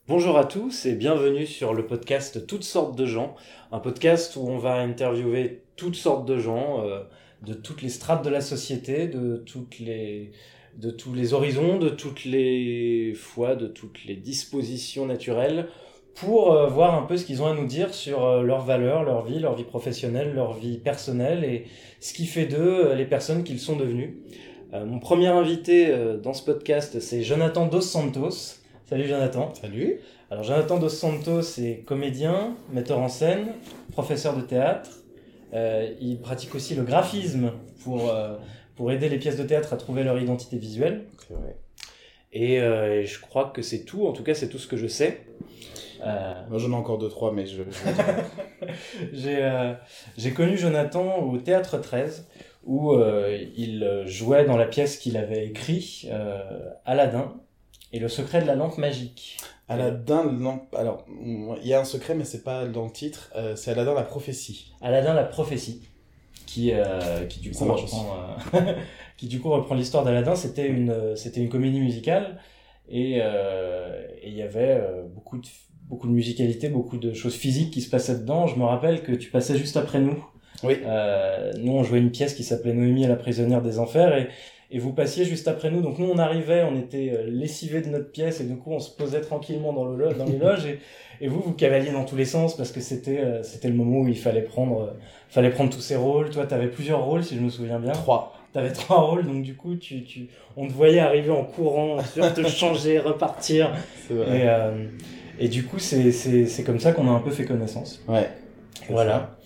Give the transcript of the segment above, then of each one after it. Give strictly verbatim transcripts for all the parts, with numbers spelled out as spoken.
Bonjour à tous et bienvenue sur le podcast Toutes sortes de gens, un podcast où on va interviewer toutes sortes de gens, euh, de toutes les strates de la société, de toutes les, de tous les horizons, de toutes les foi, de toutes les dispositions naturelles, pour euh, voir un peu ce qu'ils ont à nous dire sur euh, leurs valeurs, leur vie, leur vie professionnelle, leur vie personnelle et ce qui fait d'eux euh, les personnes qu'ils sont devenus. Euh, mon premier invité euh, dans ce podcast, c'est Jonathan Dos Santos. Salut Jonathan. Salut. Alors Jonathan Dos Santos est comédien, metteur en scène, professeur de théâtre. Euh, il pratique aussi le graphisme pour, euh, pour aider les pièces de théâtre à trouver leur identité visuelle. C'est vrai. Et, euh, et je crois que c'est tout, en tout cas c'est tout ce que je sais. Euh... Moi j'en ai encore deux, trois, mais je... je... j'ai, euh, j'ai connu Jonathan au Théâtre treize, où euh, il jouait dans la pièce qu'il avait écrite, euh, Aladdin et le secret de la lampe magique. Aladdin, lampe... alors il y a un secret, mais c'est pas dans le titre, euh, c'est Aladdin la prophétie. Aladdin la prophétie, qui, euh, qui, du, coup reprend, euh, qui du coup reprend l'histoire d'Aladdin. C'était une, c'était une comédie musicale, et euh, il y avait euh, beaucoup, de, beaucoup de musicalité, beaucoup de choses physiques qui se passaient dedans. Je me rappelle que tu passais juste après nous. Oui. Euh, nous, on jouait une pièce qui s'appelait Noémie et la prisonnière des enfers, et Et vous passiez juste après nous, donc nous on arrivait, on était lessivés de notre pièce et du coup on se posait tranquillement dans, le, dans les loges et, et vous vous cavaliez dans tous les sens parce que c'était euh, c'était le moment où il fallait prendre euh, fallait prendre tous ces rôles. Toi t'avais plusieurs rôles si je me souviens bien. Trois. T'avais trois rôles, donc du coup tu tu on te voyait arriver en courant, sur te changer, repartir. C'est vrai. Et euh, et du coup c'est c'est c'est comme ça qu'on a un peu fait connaissance. Ouais. Voilà.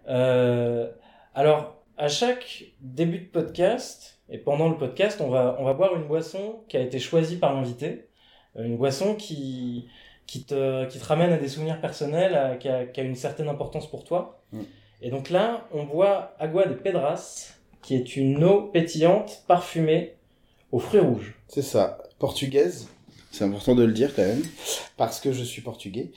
Euh, alors à chaque début de podcast. Et pendant le podcast, on va, on va boire une boisson qui a été choisie par l'invité. Une boisson qui, qui, te, qui te ramène à des souvenirs personnels, à, qui, a, qui a une certaine importance pour toi. Mm. Et donc là, on boit Agua de Pedras, qui est une eau pétillante, parfumée, aux fruits rouges. C'est ça, portugaise. C'est important de le dire quand même, parce que je suis portugais.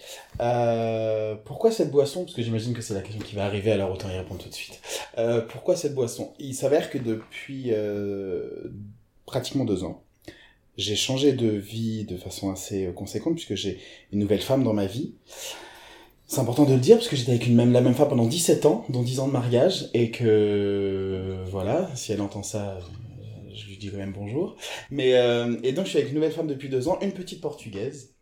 Euh, pourquoi cette boisson ? Parce que j'imagine que c'est la question qui va arriver, alors autant y répondre tout de suite. Euh, pourquoi cette boisson ? Il s'avère que depuis euh, pratiquement deux ans, j'ai changé de vie de façon assez conséquente, puisque j'ai une nouvelle femme dans ma vie. C'est important de le dire, parce que j'étais avec une même, la même femme pendant dix-sept ans, dont dix ans de mariage, et que, voilà, si elle entend ça... je lui dis quand même bonjour. Mais, euh, et donc, je suis avec une nouvelle femme depuis deux ans, une petite portugaise,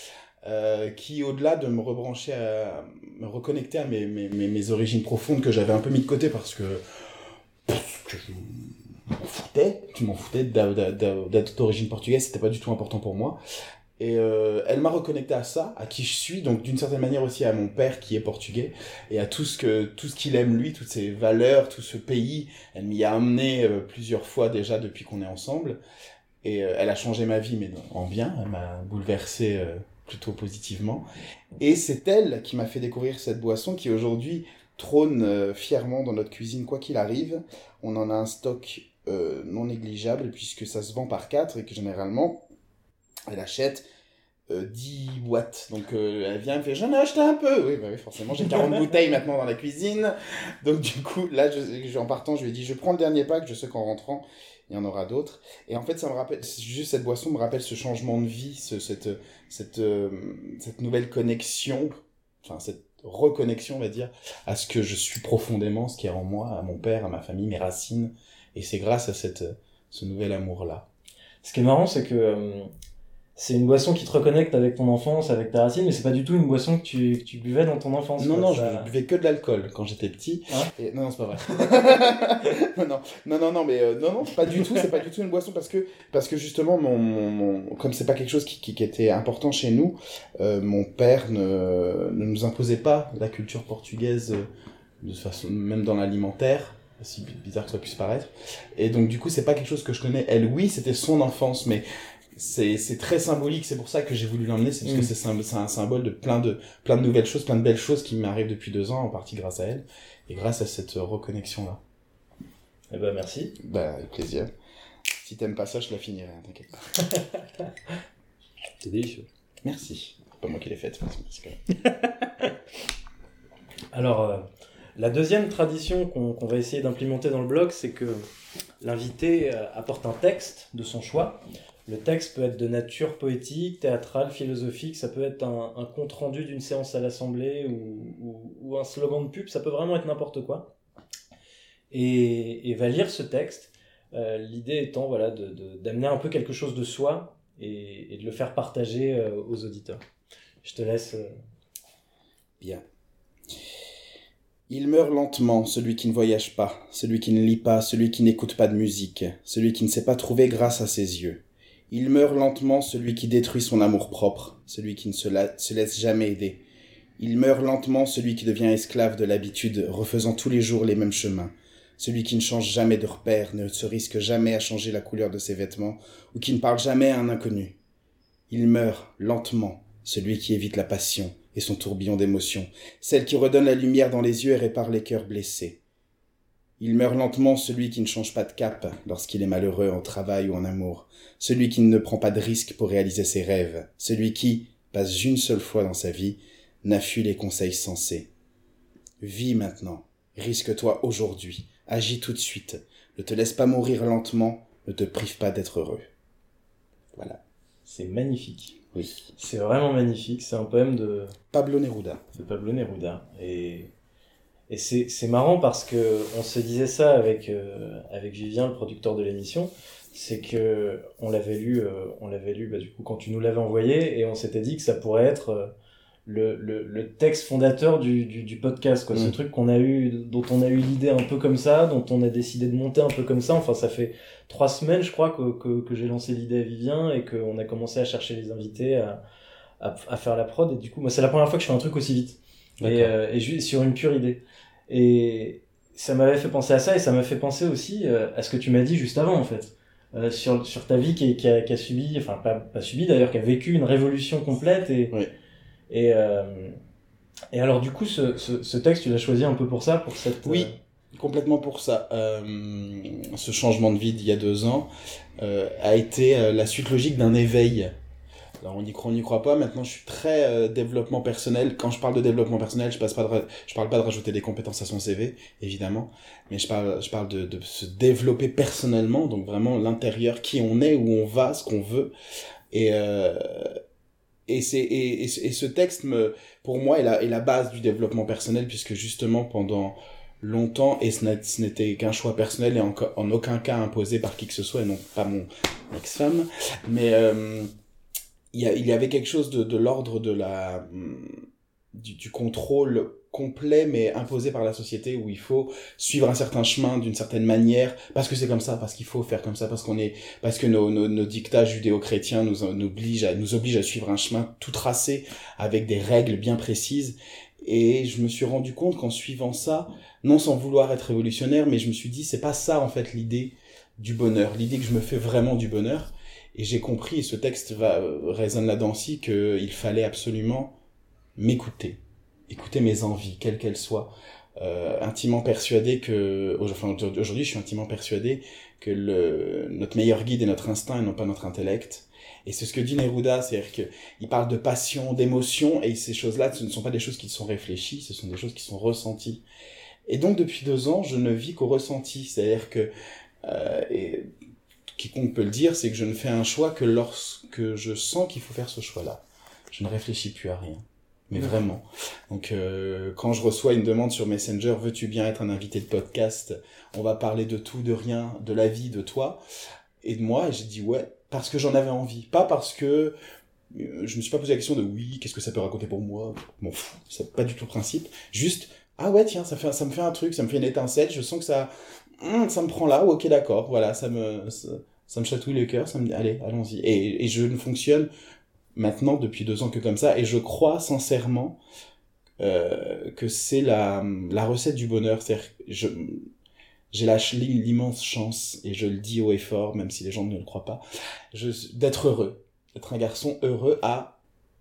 euh, qui, au-delà de me rebrancher, à me reconnecter à mes, mes, mes, mes origines profondes que j'avais un peu mis de côté parce que, parce que je m'en foutais, je m'en foutais d'être d'origine portugaise, c'était pas du tout important pour moi. Et euh, elle m'a reconnecté à ça, à qui je suis, donc d'une certaine manière aussi à mon père qui est portugais, et à tout ce que tout ce qu'il aime lui, toutes ses valeurs, tout ce pays. Elle m'y a amené euh, plusieurs fois déjà depuis qu'on est ensemble, et euh, elle a changé ma vie, mais en bien, elle m'a bouleversé euh, plutôt positivement. Et c'est elle qui m'a fait découvrir cette boisson qui aujourd'hui trône euh, fièrement dans notre cuisine, quoi qu'il arrive. On en a un stock euh, non négligeable, puisque ça se vend par quatre, et que généralement... elle achète euh, dix boîtes. Donc euh, elle vient, elle me fait « j'en ai acheté un peu !» Oui, bah oui, forcément, j'ai quarante bouteilles maintenant dans la cuisine. Donc du coup, là, je, je, en partant, je lui ai dit « je prends le dernier pack, je sais qu'en rentrant, il y en aura d'autres. » Et en fait, ça me rappelle, juste cette boisson me rappelle ce changement de vie, ce, cette, cette, euh, cette nouvelle connexion, enfin cette reconnexion, on va dire, à ce que je suis profondément, ce qui est en moi, à mon père, à ma famille, mes racines. Et c'est grâce à cette, ce nouvel amour-là. Ce qui est marrant, c'est que... Euh... c'est une boisson qui te reconnecte avec ton enfance, avec ta racine, mais c'est pas du tout une boisson que tu, que tu buvais dans ton enfance. Non, quoi, non, ça... je buvais que de l'alcool quand j'étais petit. Hein et... Non, non, c'est pas vrai. non, non, non, non, non, mais euh, non, non, pas du tout. C'est pas du tout une boisson parce que, parce que justement, mon, mon, mon... comme c'est pas quelque chose qui, qui, qui était important chez nous, euh, mon père ne, ne nous imposait pas la culture portugaise euh, de façon, même dans l'alimentaire. Si bizarre que ça puisse paraître. Et donc, du coup, c'est pas quelque chose que je connais. Elle, oui, c'était son enfance, mais c'est c'est très symbolique, c'est pour ça que j'ai voulu l'emmener, c'est parce mmh. que c'est, c'est un symbole de plein de plein de nouvelles choses, plein de belles choses qui m'arrivent depuis deux ans, en partie grâce à elle et grâce à cette reconnexion là. Eh ben merci. Bah avec plaisir. Si t'aimes pas ça, je la finirai, hein, t'inquiète pas. C'est délicieux. Merci. C'est pas moi qui l'ai faite, merci quand même. Alors euh, la deuxième tradition qu'on, qu'on va essayer d'implémenter dans le blog, c'est que l'invité euh, apporte un texte de son choix. Le texte peut être de nature poétique, théâtrale, philosophique, ça peut être un, un compte-rendu d'une séance à l'Assemblée ou, ou, ou un slogan de pub, ça peut vraiment être n'importe quoi. Et, et va lire ce texte, euh, l'idée étant voilà, de, de, d'amener un peu quelque chose de soi et, et de le faire partager euh, aux auditeurs. Je te laisse... Euh... Bien. Il meurt lentement, celui qui ne voyage pas, celui qui ne lit pas, celui qui n'écoute pas de musique, celui qui ne s'est pas trouvé grâce à ses yeux. Il meurt lentement, celui qui détruit son amour-propre, celui qui ne se, la- se laisse jamais aider. Il meurt lentement, celui qui devient esclave de l'habitude, refaisant tous les jours les mêmes chemins. Celui qui ne change jamais de repère, ne se risque jamais à changer la couleur de ses vêtements, ou qui ne parle jamais à un inconnu. Il meurt lentement, celui qui évite la passion et son tourbillon d'émotions, celle qui redonne la lumière dans les yeux et répare les cœurs blessés. Il meurt lentement, celui qui ne change pas de cap lorsqu'il est malheureux en travail ou en amour, celui qui ne prend pas de risques pour réaliser ses rêves, celui qui, pas une seule fois dans sa vie, n'a fui les conseils sensés. Vis maintenant, risque-toi aujourd'hui, agis tout de suite, ne te laisse pas mourir lentement, ne te prive pas d'être heureux. Voilà. C'est magnifique. Oui. C'est vraiment magnifique, c'est un poème de... Pablo Neruda. De Pablo Neruda. Et, et c'est, c'est marrant parce que on se disait ça avec, euh, avec Vivien, le producteur de l'émission, c'est que on l'avait lu, euh, on l'avait lu bah, du coup quand tu nous l'avais envoyé, et on s'était dit que ça pourrait être euh, le, le, le texte fondateur du, du, du podcast, quoi. Mmh. Ce truc qu'on a eu, dont on a eu l'idée un peu comme ça, dont on a décidé de monter un peu comme ça. Enfin, ça fait trois semaines, je crois, que, que, que j'ai lancé l'idée à Vivien et qu'on a commencé à chercher les invités, à, à, à faire la prod. Et du coup, moi, c'est la première fois que je fais un truc aussi vite. Et, euh, et juste sur une pure idée. Et ça m'avait fait penser à ça, et ça m'a fait penser aussi euh, à ce que tu m'as dit juste avant, en fait. Euh, sur, sur ta vie qui, qui, a, qui a subi, enfin, pas, pas subi d'ailleurs, qui a vécu une révolution complète. Et, oui. et, euh, et alors, du coup, ce, ce, ce texte, tu l'as choisi un peu pour ça, pour cette... Oui. Euh... Complètement pour ça. Euh, ce changement de vie d'il y a deux ans euh, a été euh, la suite logique d'un éveil. Alors on y croit, on n'y croit pas. Maintenant, je suis très euh, développement personnel. Quand je parle de développement personnel, je passe pas de, ra- je parle pas de rajouter des compétences à son C V, évidemment, mais je parle, je parle de, de se développer personnellement, donc vraiment l'intérieur, qui on est, où on va, ce qu'on veut. Et euh, et c'est et, et, et ce texte me, pour moi, est la, est la base du développement personnel, puisque justement pendant longtemps, et ce n'était qu'un choix personnel et en, en aucun cas imposé par qui que ce soit, et non pas mon ex-femme, mais euh, il, y a, il y avait quelque chose de, de l'ordre de la, du, du contrôle complet, mais imposé par la société, où il faut suivre un certain chemin d'une certaine manière, parce que c'est comme ça, parce qu'il faut faire comme ça, parce qu'on est, parce que nos, nos, nos dictats judéo-chrétiens nous, nous, obligent à, nous obligent à suivre un chemin tout tracé, avec des règles bien précises. Et je me suis rendu compte qu'en suivant ça, non sans vouloir être révolutionnaire, mais je me suis dit, c'est pas ça en fait l'idée du bonheur, l'idée que je me fais vraiment du bonheur. Et j'ai compris, et ce texte va, euh, résonne là-dedans aussi, qu'il fallait absolument m'écouter, écouter mes envies, quelles qu'elles soient. Euh, intimement persuadé que, enfin aujourd'hui je suis intimement persuadé que le, notre meilleur guide est notre instinct et non pas notre intellect. Et c'est ce que dit Neruda, c'est-à-dire qu'il parle de passion, d'émotion, et ces choses-là, ce ne sont pas des choses qui sont réfléchies, ce sont des choses qui sont ressenties. Et donc, depuis deux ans, je ne vis qu'au ressenti, c'est-à-dire que, euh, et quiconque peut le dire, c'est que je ne fais un choix que lorsque je sens qu'il faut faire ce choix-là. Je ne réfléchis plus à rien. Mais vraiment. Donc, euh, quand je reçois une demande sur Messenger, veux-tu bien être un invité de podcast? On va parler de tout, de rien, de la vie, de toi et de moi, et j'ai dit ouais, parce que j'en avais envie, pas parce que euh, je me suis pas posé la question de oui, qu'est-ce que ça peut raconter pour moi, m'en fous, c'est pas du tout le principe, juste ah ouais tiens, ça fait ça me fait un truc, ça me fait une étincelle, je sens que ça hum, ça me prend là, ok d'accord, voilà, ça me ça, ça me chatouille le cœur, ça me dit allez, allons-y, et et je ne fonctionne maintenant depuis deux ans que comme ça, et je crois sincèrement euh, que c'est la la recette du bonheur, c'est-à-dire je j'ai la, l'immense chance, et je le dis haut et fort, même si les gens ne le croient pas, je, d'être heureux, d'être un garçon heureux à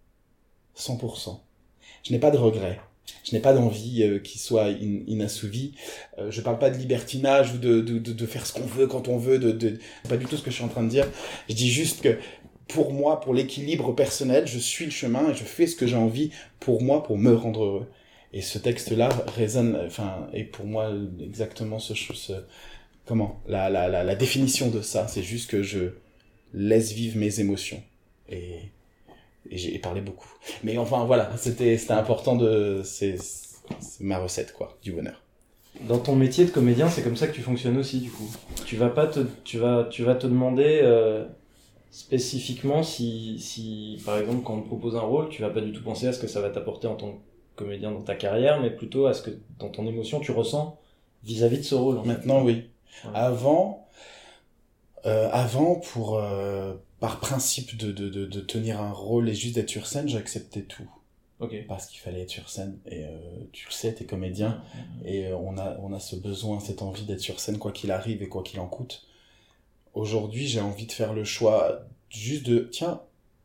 cent pour cent. Je n'ai pas de regrets, je n'ai pas d'envie euh, qui soit in, inassouvie, euh, je parle pas de libertinage ou de, de, de, de faire ce qu'on veut quand on veut, de, de, pas du tout ce que je suis en train de dire, je dis juste que pour moi, pour l'équilibre personnel, je suis le chemin et je fais ce que j'ai envie pour moi, pour me rendre heureux. Et ce texte-là résonne, enfin, est pour moi exactement ce, ce comment, la, la, la, la définition de ça. C'est juste que je, laisse vivre mes émotions. Et, et j'ai parlé beaucoup. Mais enfin, voilà, c'était, c'était important de... C'est, c'est ma recette, quoi, du bonheur. Dans ton métier de comédien, c'est comme ça que tu fonctionnes aussi, du coup. Tu vas pas te, tu vas, tu vas te demander euh, spécifiquement si, si, par exemple, quand on te propose un rôle, tu vas pas du tout penser à ce que ça va t'apporter en tant que comédien dans ta carrière, mais plutôt à ce que, dans ton émotion, tu ressens vis-à-vis de ce rôle. En Maintenant, fait. oui. Ouais. Avant, euh, avant, pour, euh, par principe de, de, de, de tenir un rôle et juste d'être sur scène, j'acceptais tout. Ok. Parce qu'il fallait être sur scène. Et euh, tu le sais, t'es comédien. Mmh. Et euh, on a, on a ce besoin, cette envie d'être sur scène, quoi qu'il arrive et quoi qu'il en coûte. Aujourd'hui, j'ai envie de faire le choix juste de, tiens,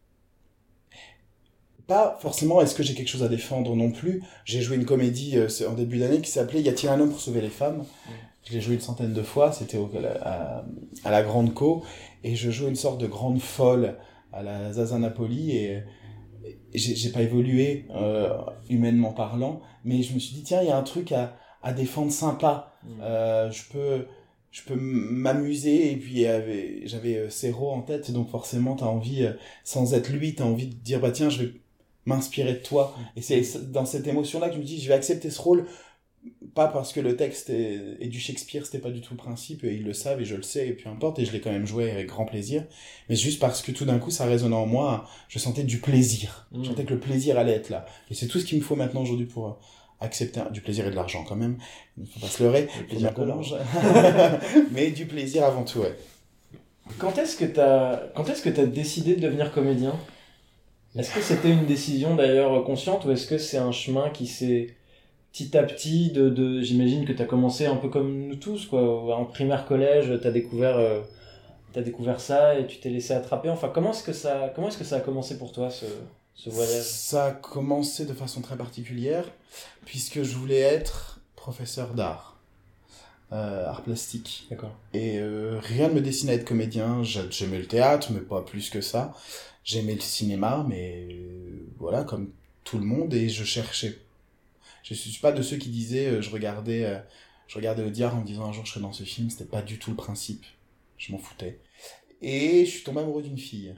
pas forcément est-ce que j'ai quelque chose à défendre non plus. J'ai joué une comédie euh, en début d'année qui s'appelait Y a-t-il un homme pour sauver les femmes ? Mmh. Je l'ai joué une centaine de fois, c'était au, à, à la Grande Co. Et je joue une sorte de grande folle à la Zaza Napoli et, et j'ai, j'ai pas évolué euh, humainement parlant, mais je me suis dit tiens, il y a un truc à, à défendre sympa. Mmh. Euh, je peux... je peux m'amuser, et puis j'avais, j'avais Serrault en tête, donc forcément t'as envie, sans être lui, t'as envie de dire bah tiens, je vais m'inspirer de toi. Et c'est dans cette émotion-là que je me dis je vais accepter ce rôle, pas parce que le texte est, est du Shakespeare, c'était pas du tout le principe, et ils le savent et je le sais, et peu importe, et je l'ai quand même joué avec grand plaisir, mais juste parce que tout d'un coup ça résonnait en moi, je sentais du plaisir, mmh. je sentais que le plaisir allait être là. Et c'est tout ce qu'il me faut maintenant aujourd'hui pour accepter du plaisir et de l'argent quand même, il ne faut pas se leurrer, le plaisir qu'on mange, mais du plaisir avant tout, ouais. Quand est-ce que t'as, quand est-ce que t'as décidé de devenir comédien ? Est-ce que c'était une décision d'ailleurs consciente, ou est-ce que c'est un chemin qui s'est petit à petit de, de j'imagine que t'as commencé un peu comme nous tous, quoi, en primaire collège, t'as découvert, euh, t'as découvert ça et tu t'es laissé attraper. Enfin, comment est-ce que ça, comment est-ce que ça a commencé pour toi ce, ce voyage ? Ça a commencé de façon très particulière, puisque je voulais être professeur d'art, euh, art plastique. D'accord. Et euh, rien ne me destinait à être comédien. J'aimais le théâtre, mais pas plus que ça. J'aimais le cinéma, mais euh, voilà, comme tout le monde, et je cherchais. Je suis pas de ceux qui disaient, euh, je regardais, euh, je regardais Audiard en me disant un jour je serai dans ce film. C'était pas du tout le principe. Je m'en foutais. Et je suis tombé amoureux d'une fille.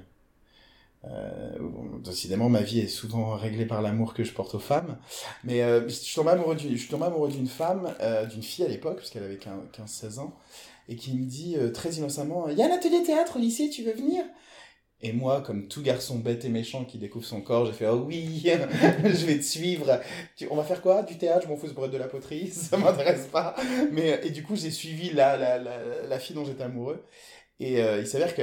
Euh, bon, décidément, ma vie est souvent réglée par l'amour que je porte aux femmes. Mais euh, je suis tombé amoureux d'une, je suis tombé amoureux d'une femme, euh, d'une fille à l'époque, parce qu'elle avait quinze seize ans, et qui me dit euh, très innocemment « Il y a un atelier théâtre au lycée, tu veux venir ?» Et moi, comme tout garçon bête et méchant qui découvre son corps, j'ai fait « Oh oui, je vais te suivre. Tu, on va faire quoi ? Du théâtre ? Je m'en fous, c'est pour être de la poterie, ça m'intéresse pas. » Mais Et du coup, j'ai suivi la, la, la, la fille dont j'étais amoureux. Et euh, il s'avère que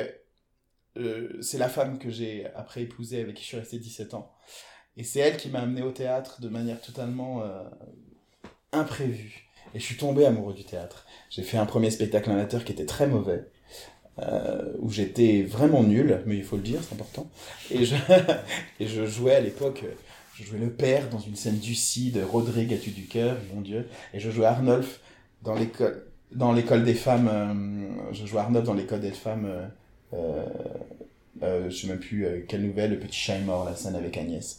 Euh, c'est la femme que j'ai après épousée, avec qui je suis resté dix-sept ans. Et c'est elle qui m'a amené au théâtre de manière totalement euh, imprévue. Et je suis tombé amoureux du théâtre. J'ai fait un premier spectacle amateur qui était très mauvais, euh, où j'étais vraiment nul, mais il faut le dire, c'est important. Et je, et je jouais à l'époque, je jouais le père dans une scène d'Ucie de Rodrigue à du cœur, mon Dieu. Et je jouais Arnolphe dans l'école, dans l'école des femmes, euh, je jouais Arnolphe dans l'école des femmes... Euh, Euh, euh, je sais même plus euh, quelle nouvelle, le petit chat est mort, la scène avec Agnès.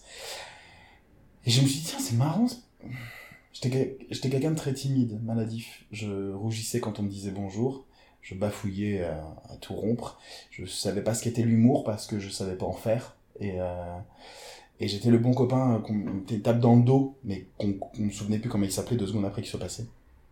Et je me suis dit, tiens, c'est marrant. J'étais, j'étais quelqu'un de très timide, maladif. Je rougissais quand on me disait bonjour. Je bafouillais à, à tout rompre. Je savais pas ce qu'était l'humour parce que je savais pas en faire. Et, euh, et j'étais le bon copain qu'on me tape dans le dos, mais qu'on, qu'on me souvenait plus comment il s'appelait deux secondes après qu'il soit passé.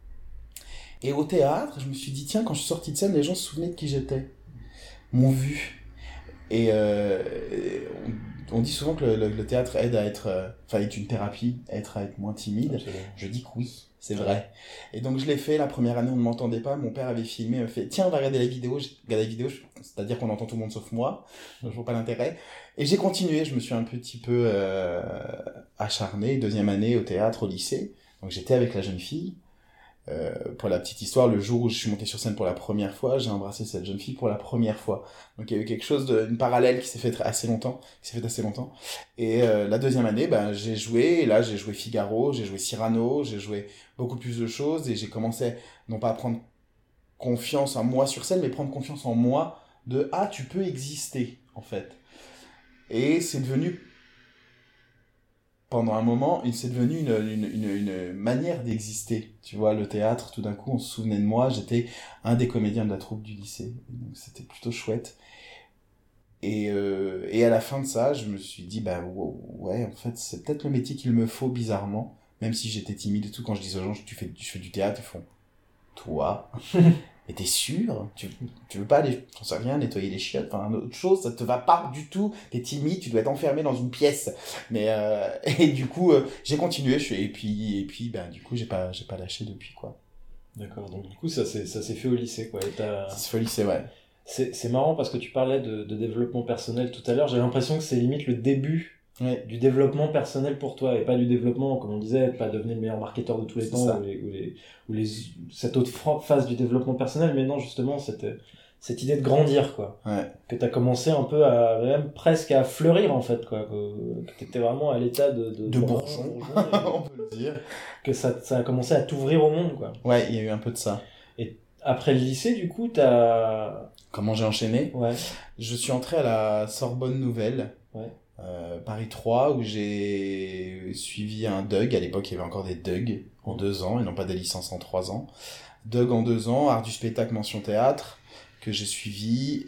Et au théâtre, je me suis dit, tiens, quand je suis sorti de scène, les gens se souvenaient de qui j'étais. M'ont vu. Et euh, on, on dit souvent que le, le, le théâtre aide à être, enfin, euh, est une thérapie, à être, à être moins timide. Absolument. Je dis que oui, c'est vrai. Et donc je l'ai fait. La première année, on ne m'entendait pas. Mon père avait filmé, il m'a fait tiens, on va regarder la vidéo. J'ai regardé la vidéo, c'est-à-dire qu'on entend tout le monde sauf moi. Je vois pas l'intérêt. Et j'ai continué. Je me suis un petit peu euh, acharné. Deuxième année au théâtre, au lycée. Donc j'étais avec la jeune fille. Euh, pour la petite histoire, le jour où je suis monté sur scène pour la première fois, j'ai embrassé cette jeune fille pour la première fois. Donc il y a eu quelque chose de, une parallèle qui s'est fait assez longtemps, qui s'est fait assez longtemps. Et euh, la deuxième année, ben j'ai joué. Et là, j'ai joué Figaro, j'ai joué Cyrano, j'ai joué beaucoup plus de choses et j'ai commencé non pas à prendre confiance en moi sur scène, mais prendre confiance en moi de ah tu peux exister en fait. Et c'est devenu pendant un moment, c'est devenu une, une, une, une manière d'exister. Tu vois, le théâtre, tout d'un coup, on se souvenait de moi, j'étais un des comédiens de la troupe du lycée. Donc, c'était plutôt chouette. Et, euh, et à la fin de ça, je me suis dit, bah ouais, en fait, c'est peut-être le métier qu'il me faut bizarrement. Même si j'étais timide et tout, quand je disais aux gens, tu fais, je fais du théâtre, ils font, toi, et t'es sûr? Tu, tu veux pas aller, j'en sais rien, nettoyer les chiottes, enfin, autre chose, ça te va pas du tout, t'es timide, tu dois être enfermé dans une pièce. Mais, euh, et du coup, euh, j'ai continué, je suis, et puis, et puis, ben, du coup, j'ai pas, j'ai pas lâché depuis, quoi. D'accord, donc du coup, ça s'est, ça s'est fait au lycée, quoi. Et t'as... C'est folie, c'est vrai. C'est, c'est marrant parce que tu parlais de, de développement personnel tout à l'heure, j'ai l'impression que c'est limite le début Ouais. du développement personnel pour toi, et pas du développement, comme on disait, pas devenir le meilleur marketeur de tous les C'est temps, ça. ou, les, ou, les, ou les, cette autre fra- phase du développement personnel, mais non, justement, cette, cette idée de grandir, quoi. Ouais. Que t'as commencé un peu à, même presque à fleurir, en fait, quoi. Que, que t'étais vraiment à l'état de... De, De bourgeon, on peut le dire. Que ça, ça a commencé à t'ouvrir au monde, quoi. Ouais, il y a eu un peu de ça. Et après le lycée, du coup, t'as... Comment j'ai enchaîné? Ouais. Je suis entré à la Sorbonne Nouvelle, Ouais. euh, Paris trois, où j'ai suivi un D U G. À l'époque, il y avait encore des D U G en deux ans, et non pas des licences en trois ans. D U G en deux ans, art du spectacle, mention théâtre, que j'ai suivi,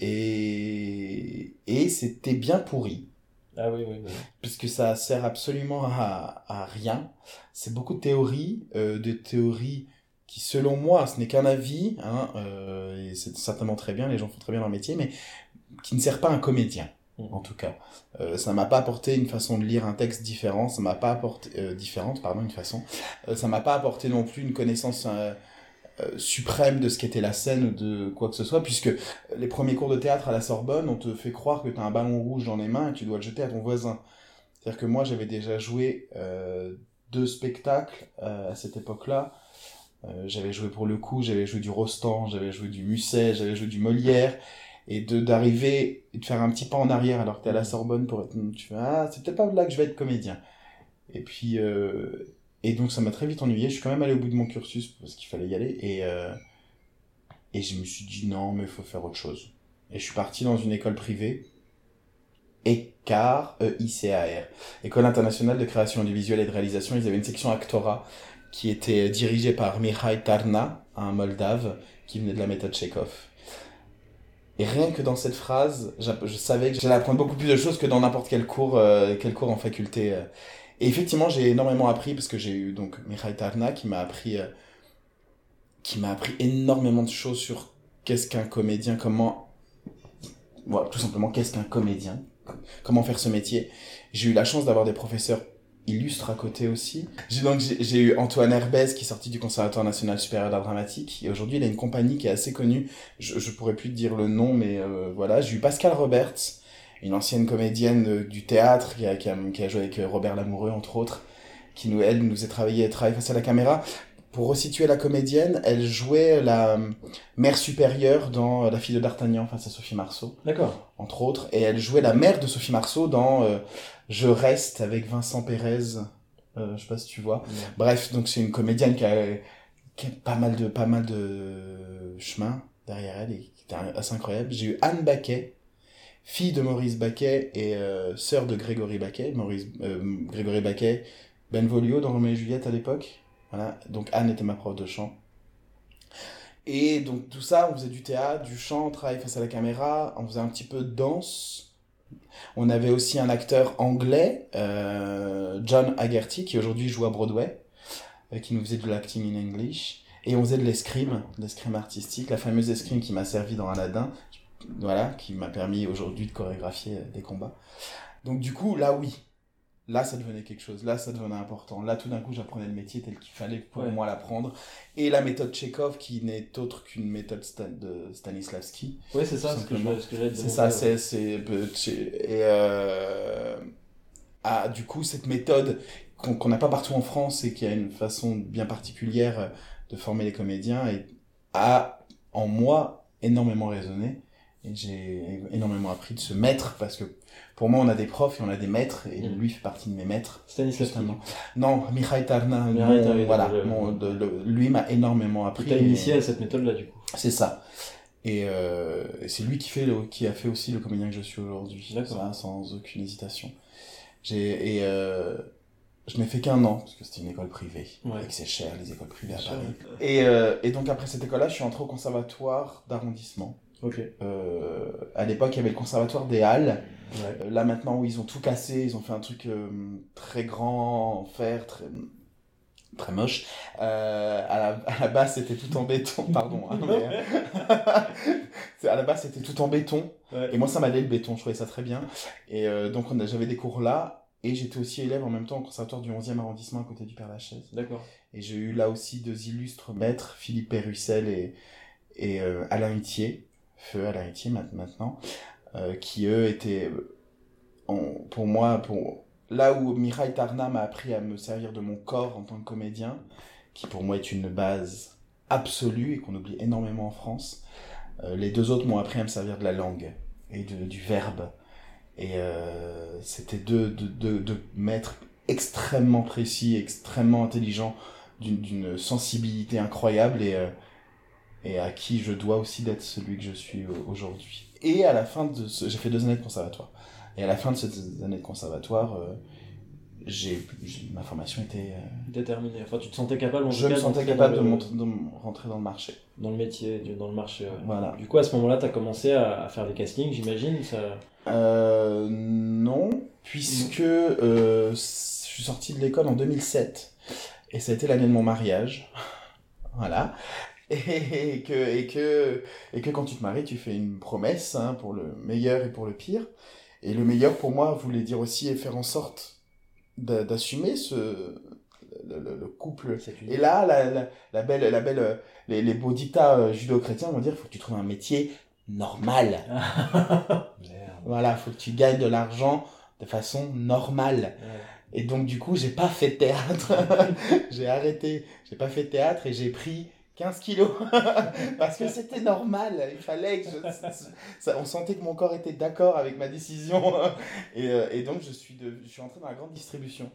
et, et c'était bien pourri. Ah oui, oui, oui. Parce que ça sert absolument à, à rien. C'est beaucoup de théories, euh, de théories qui, selon moi, ce n'est qu'un avis, hein, euh, et c'est certainement très bien, les gens font très bien leur métier, mais qui ne sert pas un comédien, mmh. en tout cas. Euh, ça m'a pas apporté une façon de lire un texte différent, ça m'a pas apporté, euh, différente, pardon, une façon. Euh, ça m'a pas apporté non plus une connaissance euh, euh, suprême de ce qu'était la scène ou de quoi que ce soit, puisque les premiers cours de théâtre à la Sorbonne, on te fait croire que tu as un ballon rouge dans les mains et tu dois le jeter à ton voisin. C'est-à-dire que moi, j'avais déjà joué euh, deux spectacles euh, à cette époque-là. Euh, j'avais joué pour le coup, j'avais joué du Rostand, j'avais joué du Musset, j'avais joué du Molière, et de d'arriver et de faire un petit pas en arrière alors que t'es à la Sorbonne pour être, tu fais ah c'est peut-être pas là que je vais être comédien. Et puis euh, et donc ça m'a très vite ennuyé. Je suis quand même allé au bout de mon cursus parce qu'il fallait y aller, et euh, et je me suis dit non mais il faut faire autre chose. Et je suis parti dans une école privée. ECAR, E I C A R, École internationale de création audiovisuelle et de réalisation. Ils avaient une section Actora qui était dirigée par Mihai Tarna, un Moldave qui venait de la méthode Chekhov. Et rien que dans cette phrase, je savais que j'allais apprendre beaucoup plus de choses que dans n'importe quel cours, euh, quel cours en faculté. Et effectivement, j'ai énormément appris parce que j'ai eu donc Mihai Tarna qui m'a appris, euh, qui m'a appris énormément de choses sur qu'est-ce qu'un comédien, comment, voilà, tout simplement qu'est-ce qu'un comédien. Comment faire ce métier. J'ai eu la chance d'avoir des professeurs illustres à côté aussi. J'ai donc j'ai, j'ai eu Antoine Herbez qui est sorti du Conservatoire national supérieur d'art dramatique, et aujourd'hui il a une compagnie qui est assez connue. Je je pourrais plus te dire le nom, mais euh, voilà. J'ai eu Pascal Roberts, une ancienne comédienne euh, du théâtre qui a, qui a qui a joué avec Robert Lamoureux entre autres, qui nous elle nous a travaillé travaillé face à la caméra. Pour resituer la comédienne, elle jouait la mère supérieure dans La fille de D'Artagnan face à Sophie Marceau. D'accord. Entre autres. Et elle jouait la mère de Sophie Marceau dans euh, Je reste avec Vincent Pérez. Euh, je sais pas si tu vois. Ouais. Bref, donc c'est une comédienne qui a, qui a pas mal de, pas mal de chemin derrière elle et qui était assez incroyable. J'ai eu Anne Baquet, fille de Maurice Baquet et euh, sœur de Grégory Baquet. Maurice, euh, Grégory Baquet, Benvolio dans Roméo et Juliette à l'époque. Voilà, donc Anne était ma prof de chant. Et donc tout ça, on faisait du théâtre, du chant, on travaillait face à la caméra, on faisait un petit peu de danse. On avait aussi un acteur anglais, euh, John Haggerty, qui aujourd'hui joue à Broadway, euh, qui nous faisait de l'acting in English. Et on faisait de l'escrime, de l'escrime artistique, la fameuse escrime qui m'a servi dans Aladdin, voilà, qui m'a permis aujourd'hui de chorégraphier des combats. Donc du coup, là oui. Là, ça devenait quelque chose. Là, ça devenait important. Là, tout d'un coup, j'apprenais le métier tel qu'il fallait pour ouais. moi l'apprendre. Et la méthode Chekhov, qui n'est autre qu'une méthode Stan- de Stanislavski. Oui, c'est ça, ce que, je, ce que j'allais te C'est ça, c'est... c'est et euh, ah, du coup, cette méthode qu'on qu'on n'a pas partout en France et qui a une façon bien particulière de former les comédiens et a, en moi, énormément résonné. Et j'ai énormément appris de ce maître, parce que pour moi, on a des profs et on a des maîtres, et mmh. lui fait partie de mes maîtres. Stanislavski. Non, Mihai Tarna. Mihai Tarna. Voilà, le... mon, de, de, lui m'a énormément appris. Tu t'as initié et... à cette méthode-là, du coup. C'est ça. Et, euh, et c'est lui qui, fait le, qui a fait aussi le comédien que je suis aujourd'hui. D'accord. Ça, sans aucune hésitation. J'ai, et euh, je n'ai fait qu'un an, parce que c'était une école privée. Ouais. Et que c'est cher, les écoles privées à Paris. Et, euh, et donc, après cette école-là, je suis entré au conservatoire d'arrondissement. Ok. Euh, à l'époque, il y avait le conservatoire des Halles. Ouais. Euh, là, maintenant, où ils ont tout cassé, ils ont fait un truc euh, très grand, en fer, très, très moche. Euh, à, la, à la base, c'était tout en béton. Pardon. Hein, mais, c'est- à la base, c'était tout en béton. Ouais. Et moi, ça m'allait le béton. Je trouvais ça très bien. Et euh, donc, on a- j'avais des cours là. Et j'étais aussi élève en même temps au conservatoire du onzième arrondissement à côté du Père-Lachaise. D'accord. Et j'ai eu là aussi deux illustres maîtres, Philippe Pérussel et, et euh, Alain Hitier, feu Alain Hitier maintenant, euh, qui eux étaient, euh, en- pour moi, pour, là où Mireille Tarna m'a appris à me servir de mon corps en tant que comédien, qui pour moi est une base absolue et qu'on oublie énormément en France, euh, les deux autres m'ont appris à me servir de la langue et de, du verbe. Et euh, c'était deux, deux, deux, deux maîtres extrêmement précis, extrêmement intelligents, d'une, d'une sensibilité incroyable et, euh, et à qui je dois aussi d'être celui que je suis aujourd'hui. Et à la fin de ce... J'ai fait deux années de conservatoire. Et à la fin de ces années de conservatoire, euh, j'ai, j'ai... ma formation était... Euh... Déterminé. Enfin, tu te sentais capable en Je tout me cas, sentais d'entrer capable dans de, le- monter, de rentrer dans le marché. dans le métier, du- dans le marché. Ouais. Voilà. Du coup, à ce moment-là, tu as commencé à, à faire des castings, j'imagine. Ça... Euh, non, puisque euh, je suis sorti de l'école en deux mille sept et ça a été l'année de mon mariage. Voilà. Et que, et, que, et que quand tu te maries, tu fais une promesse hein, pour le meilleur et pour le pire. Et le meilleur pour moi voulait dire aussi faire en sorte d'a- d'assumer ce, le, le- le couple. C'est une- Et là, la, la, la belle, la belle, euh, les, les beaux dictats euh, judéo-chrétiens vont dire il faut que tu trouves un métier normal. Merde. Voilà, faut que tu gagnes de l'argent de façon normale. Ouais. Et donc, du coup, j'ai pas fait de théâtre. J'ai arrêté. J'ai pas fait de théâtre et j'ai pris quinze kilos. Parce que c'était normal. Il fallait que je... ça, on sentait que mon corps était d'accord avec ma décision. Et, euh, et donc, je suis, de... je suis entré dans la grande distribution.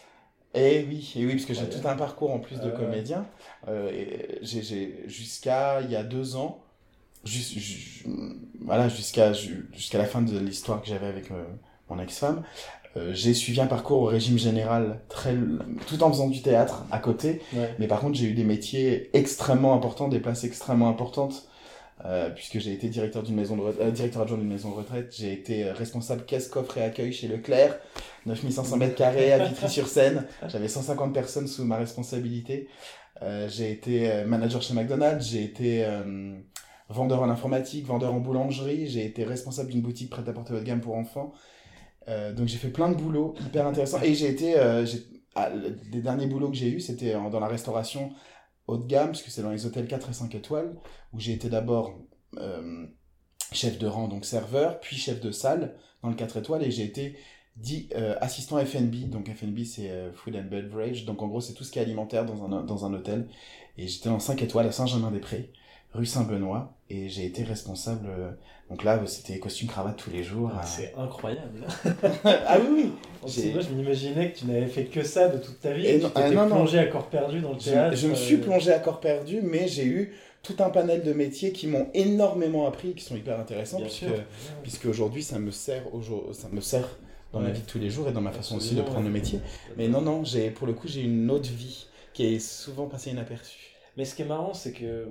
Et oui, et oui, parce que j'ai Ouais. tout un parcours en plus de Euh. comédien. Euh, et j'ai, j'ai, jusqu'à il y a deux ans, Jus- ju- voilà, jusqu'à ju- jusqu'à la fin de l'histoire que j'avais avec euh, mon ex-femme, euh, j'ai suivi un parcours au régime général, très, tout en faisant du théâtre à côté. Ouais. Mais par contre, j'ai eu des métiers extrêmement importants, des places extrêmement importantes, euh, puisque j'ai été directeur d'une maison de re- euh, directeur adjoint d'une maison de retraite. J'ai été euh, responsable caisse, coffre et accueil chez Leclerc, neuf mille cinq cents mètres carrés à Vitry-sur-Seine. J'avais cent cinquante personnes sous ma responsabilité. Euh, j'ai été euh, manager chez McDonald's. J'ai été euh, vendeur en informatique, vendeur en boulangerie. J'ai été responsable d'une boutique prêt-à-porter haut de gamme pour enfants. Euh, donc j'ai fait plein de boulots hyper intéressants. Et j'ai été, euh, j'ai... Ah, le- les derniers boulots que j'ai eus, c'était en- dans la restauration haut de gamme, parce que c'est dans les hôtels quatre et cinq étoiles, où j'ai été d'abord euh, chef de rang, donc serveur, puis chef de salle dans le quatre étoiles, et j'ai été dit euh, assistant F and B. Donc F and B, c'est euh, Food and Beverage, donc en gros c'est tout ce qui est alimentaire dans un, dans un hôtel. Et j'étais dans cinq étoiles à Saint-Germain-des-Prés, rue Saint-Benoît, et j'ai été responsable... euh, donc là, c'était costume cravate tous les jours. Ah, euh. c'est incroyable. Ah oui, oui. Parce que J'ai- moi, je m'imaginais que tu n'avais fait que ça de toute ta vie. Et Et tu non- ah, t'étais non, non. plongé à corps perdu dans le Je, théâtre. je me euh, suis plongé à corps perdu, mais j'ai eu tout un panel de métiers qui m'ont énormément appris, qui sont hyper intéressants, Bien puisque, sûr. puisque aujourd'hui ça me sert, aujourd- ça me sert dans ma Ouais. vie de tous les jours et dans ma façon aussi de Absolument, prendre ouais. le métier. Mais non, non, j'ai, pour le coup, j'ai une autre vie qui est souvent passée inaperçue. Mais ce qui est marrant, c'est que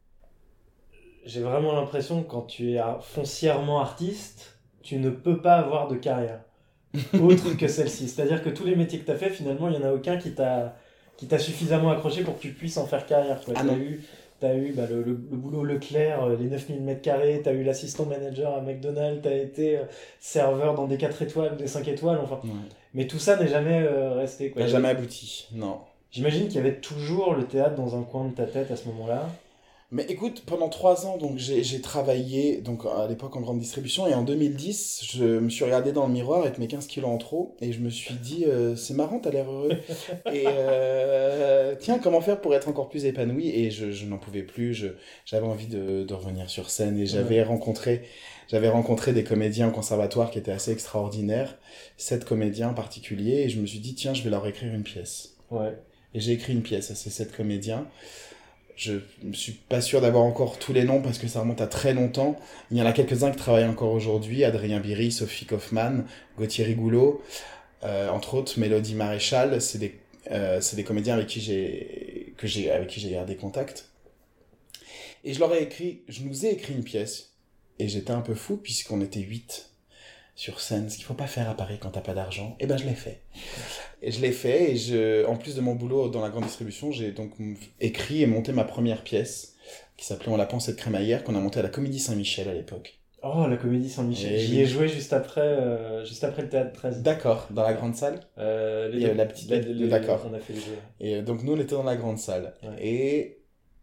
j'ai vraiment l'impression que quand tu es ar- foncièrement artiste, tu ne peux pas avoir de carrière autre que celle-ci. C'est-à-dire que tous les métiers que tu as fait, finalement, il n'y en a aucun qui t'a qui t'a suffisamment accroché pour que tu puisses en faire carrière. Tu Ah as non. eu, t'as eu bah, le, le, le boulot Leclerc, euh, les neuf mille mètres carrés, tu as eu l'assistant manager à McDonald's, tu as été euh, serveur dans des quatre étoiles, des cinq étoiles, enfin. Ouais. Mais tout ça n'est jamais euh, resté. Quoi. N'a jamais abouti, non. J'imagine qu'il y avait toujours le théâtre dans un coin de ta tête à ce moment-là. Mais écoute, pendant trois ans, donc j'ai, j'ai travaillé donc à l'époque en grande distribution et en deux mille dix, je me suis regardé dans le miroir avec mes quinze kilos en trop et je me suis dit euh, c'est marrant, t'as l'air heureux. Et euh, tiens, comment faire pour être encore plus épanoui? Et je, je n'en pouvais plus, je, j'avais envie de, de revenir sur scène et j'avais Ouais. rencontré, j'avais rencontré des comédiens au conservatoire qui étaient assez extraordinaires, sept comédiens en particulier, et je me suis dit tiens, je vais leur écrire une pièce. Ouais. Et j'ai écrit une pièce à ces sept comédiens. Je ne suis pas sûr d'avoir encore tous les noms parce que ça remonte à très longtemps. Il y en a quelques-uns qui travaillent encore aujourd'hui. Adrien Biry, Sophie Kaufmann, Gauthier Rigoulot, euh, entre autres Mélodie Maréchal. C'est des, euh, c'est des comédiens avec qui j'ai, que j'ai, avec qui j'ai gardé contact. Et je leur ai écrit, je nous ai écrit une pièce et j'étais un peu fou puisqu'on était huit sur scène, ce qu'il faut pas faire à Paris quand t'as pas d'argent. Et ben je l'ai fait. Et je l'ai fait et je, en plus de mon boulot dans la grande distribution, j'ai donc écrit et monté ma première pièce qui s'appelait On la pensait de crémaillère, qu'on a montée à la Comédie Saint-Michel à l'époque. Oh, la Comédie Saint-Michel. Et J'y oui. ai joué juste après, euh, juste après le Théâtre treize. D'accord, dans la grande salle. Euh, les Il y avait deux- la petite- les- les- d'accord. On a fait les deux. Et euh, donc nous on était dans la grande salle. Ouais. Et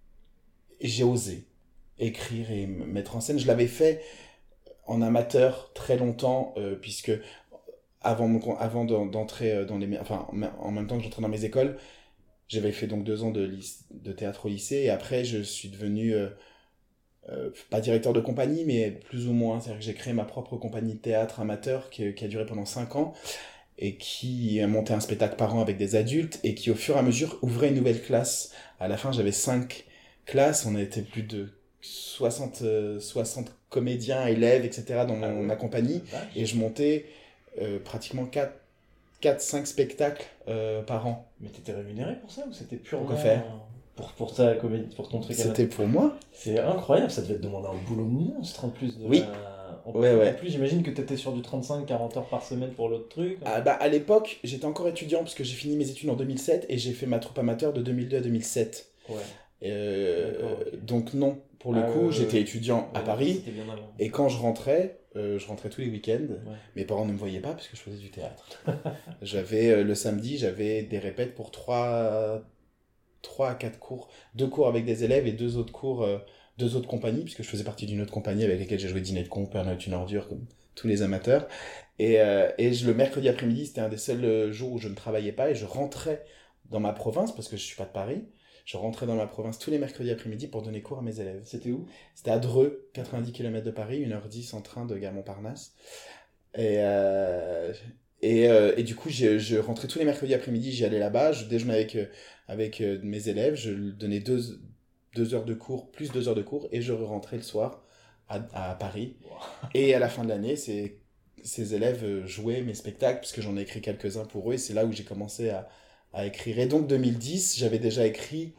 j'ai osé écrire et me mettre en scène. Je l'avais fait en amateur très longtemps, euh, puisque avant, mon- avant d'en- d'entrer euh, dans les... Enfin, en en même temps que j'entrais dans mes écoles, j'avais fait donc deux ans de, lyc- de théâtre au lycée, et après je suis devenu, euh, euh, pas directeur de compagnie, mais plus ou moins. C'est-à-dire que j'ai créé ma propre compagnie de théâtre amateur qui, qui a duré pendant cinq ans, et qui a monté un spectacle par an avec des adultes, et qui au fur et à mesure ouvrait une nouvelle classe. À la fin, j'avais cinq classes, on était plus de soixante, euh, soixante comédiens, élèves, et cetera dans mon, Ah ouais. ma compagnie, Vache. et je montais euh, pratiquement quatre cinq spectacles euh, par an. Mais t'étais rémunéré pour ça ou c'était purement... Pourquoi faire pour, pour ta comédie, pour ton truc à C'était pour moi. C'est incroyable, ça devait te demander un boulot monstre en plus. De Oui. la... en, Ouais, ouais. En plus, j'imagine que t'étais sur du trente-cinq à quarante heures par semaine pour l'autre truc. Ah, bah, à l'époque, j'étais encore étudiant parce que j'ai fini mes études en deux mille sept et j'ai fait ma troupe amateur de deux mille deux à deux mille sept. Ouais. Euh, D'accord, ok. Donc non, pour le Ah, coup, ouais, j'étais ouais. étudiant à Ouais, Paris. C'était bien avant. Et quand je rentrais, euh, je rentrais tous les week-ends. Ouais. Mes parents ne me voyaient pas parce que je faisais du théâtre. J'avais euh, le samedi, j'avais des répètes pour trois, trois à quatre cours. Deux cours avec des élèves et deux autres cours, euh, deux autres compagnies, puisque je faisais partie d'une autre compagnie avec laquelle j'ai joué Dîner de con, Père Noël est une ordure, comme tous les amateurs. Et, euh, et je, le mercredi après-midi, c'était un des seuls euh, jours où je ne travaillais pas et je rentrais dans ma province, parce que je suis pas de Paris. Je rentrais dans ma province tous les mercredis après-midi pour donner cours à mes élèves. C'était où? C'était à Dreux, quatre-vingt-dix kilomètres de Paris, une heure dix en train de Gare Montparnasse. Et, euh, et, euh, et du coup, je, je rentrais tous les mercredis après-midi, j'y allais là-bas, je déjeunais avec, euh, avec euh, mes élèves, je leur donnais deux, deux heures de cours, plus deux heures de cours, et je rentrais le soir à, à Paris. Wow. Et à la fin de l'année, c'est, ces élèves euh, jouaient mes spectacles, puisque j'en ai écrit quelques-uns pour eux, et c'est là où j'ai commencé à, à écrire. Et donc, deux mille dix, j'avais déjà écrit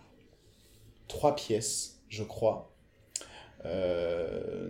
trois pièces, je crois. Euh,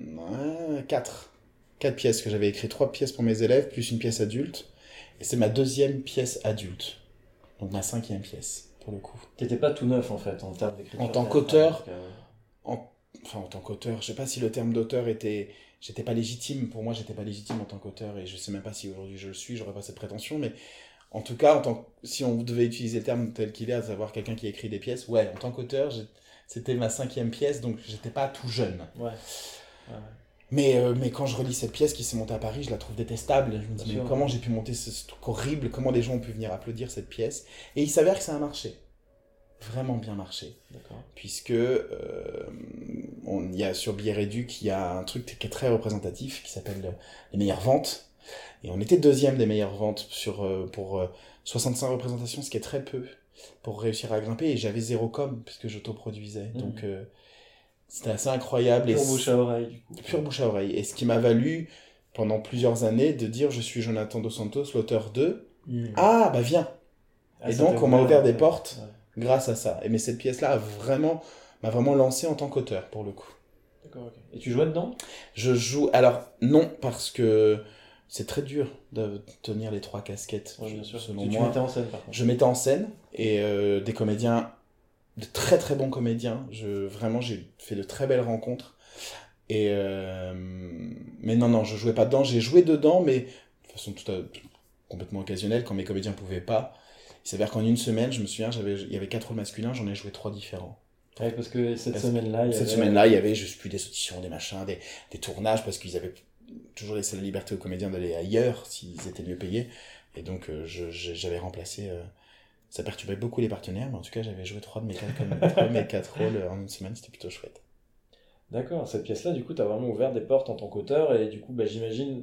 ouais, quatre. Quatre pièces que j'avais écrit. Trois pièces pour mes élèves, plus une pièce adulte. Et c'est ma deuxième pièce adulte. Donc ma cinquième pièce, pour le coup. T'étais pas tout neuf en fait en termes d'écriture. En tant théâtrale, qu'auteur, donc, euh, En... Enfin, en tant qu'auteur, je sais pas si le terme d'auteur était... J'étais pas légitime. Pour moi, j'étais pas légitime en tant qu'auteur. Et je sais même pas si aujourd'hui je le suis. J'aurais pas cette prétention. Mais en tout cas, en tant... si on devait utiliser le terme tel qu'il est, à savoir quelqu'un qui écrit des pièces, ouais, en tant qu'auteur, j'ai... c'était ma cinquième pièce. Donc j'étais pas tout jeune. Ouais. Ouais, ouais. Mais, euh, mais quand je relis cette pièce qui s'est montée à Paris, je la trouve détestable. Je me dis, Bien mais sûr. comment j'ai pu monter ce, ce truc horrible? Comment des gens ont pu venir applaudir cette pièce? Et il s'avère que ça a marché. Vraiment bien marché. D'accord. Puisque euh, on, il y a sur Billet Réduc, il y a un truc qui est très représentatif qui s'appelle euh, les meilleures ventes. Et on était deuxième des meilleures ventes sur, euh, pour euh, soixante-cinq représentations, ce qui est très peu pour réussir à grimper. Et j'avais zéro com puisque j'autoproduisais. Mmh. Donc euh, c'était assez incroyable. Pure et bouche à oreille du coup. Pure bouche à oreille. Et ce qui m'a valu pendant plusieurs années de dire je suis Jonathan Dos Santos, l'auteur de Mmh. Ah bah viens. Ah, et ça donc t'a on m'a ouvert des ouais. portes Ouais. grâce à ça. Et mais cette pièce-là a vraiment m'a vraiment lancé en tant qu'auteur pour le coup. D'accord, ok. Et tu jouais dedans? Je joue alors non parce que c'est très dur de tenir les trois casquettes. Ouais, bien sûr. Selon tu, tu moi, mettais en scène par contre. je mettais en scène et euh, des comédiens, de très très bons comédiens. Je vraiment j'ai fait de très belles rencontres. Et euh, mais non non, je jouais pas dedans. J'ai joué dedans, mais de façon tout à, complètement occasionnelle quand mes comédiens pouvaient pas. Il s'avère qu'en une semaine, je me souviens, j'avais il y avait quatre rôles masculins, j'en ai joué trois différents. Ouais, parce que cette Parce que semaine-là, il y Cette avait... semaine-là, il y avait juste plus des auditions, des machins, des, des tournages, parce qu'ils avaient toujours laissé la liberté aux comédiens d'aller ailleurs s'ils étaient mieux payés. Et donc, euh, je, je- j'avais remplacé. euh, ça perturbait beaucoup les partenaires, mais en tout cas, j'avais joué trois de mes quatre, comme, trois de mes quatre rôles euh, en une semaine, c'était plutôt chouette. D'accord, cette pièce-là, du coup, t'as vraiment ouvert des portes en tant qu'auteur, et du coup, bah, j'imagine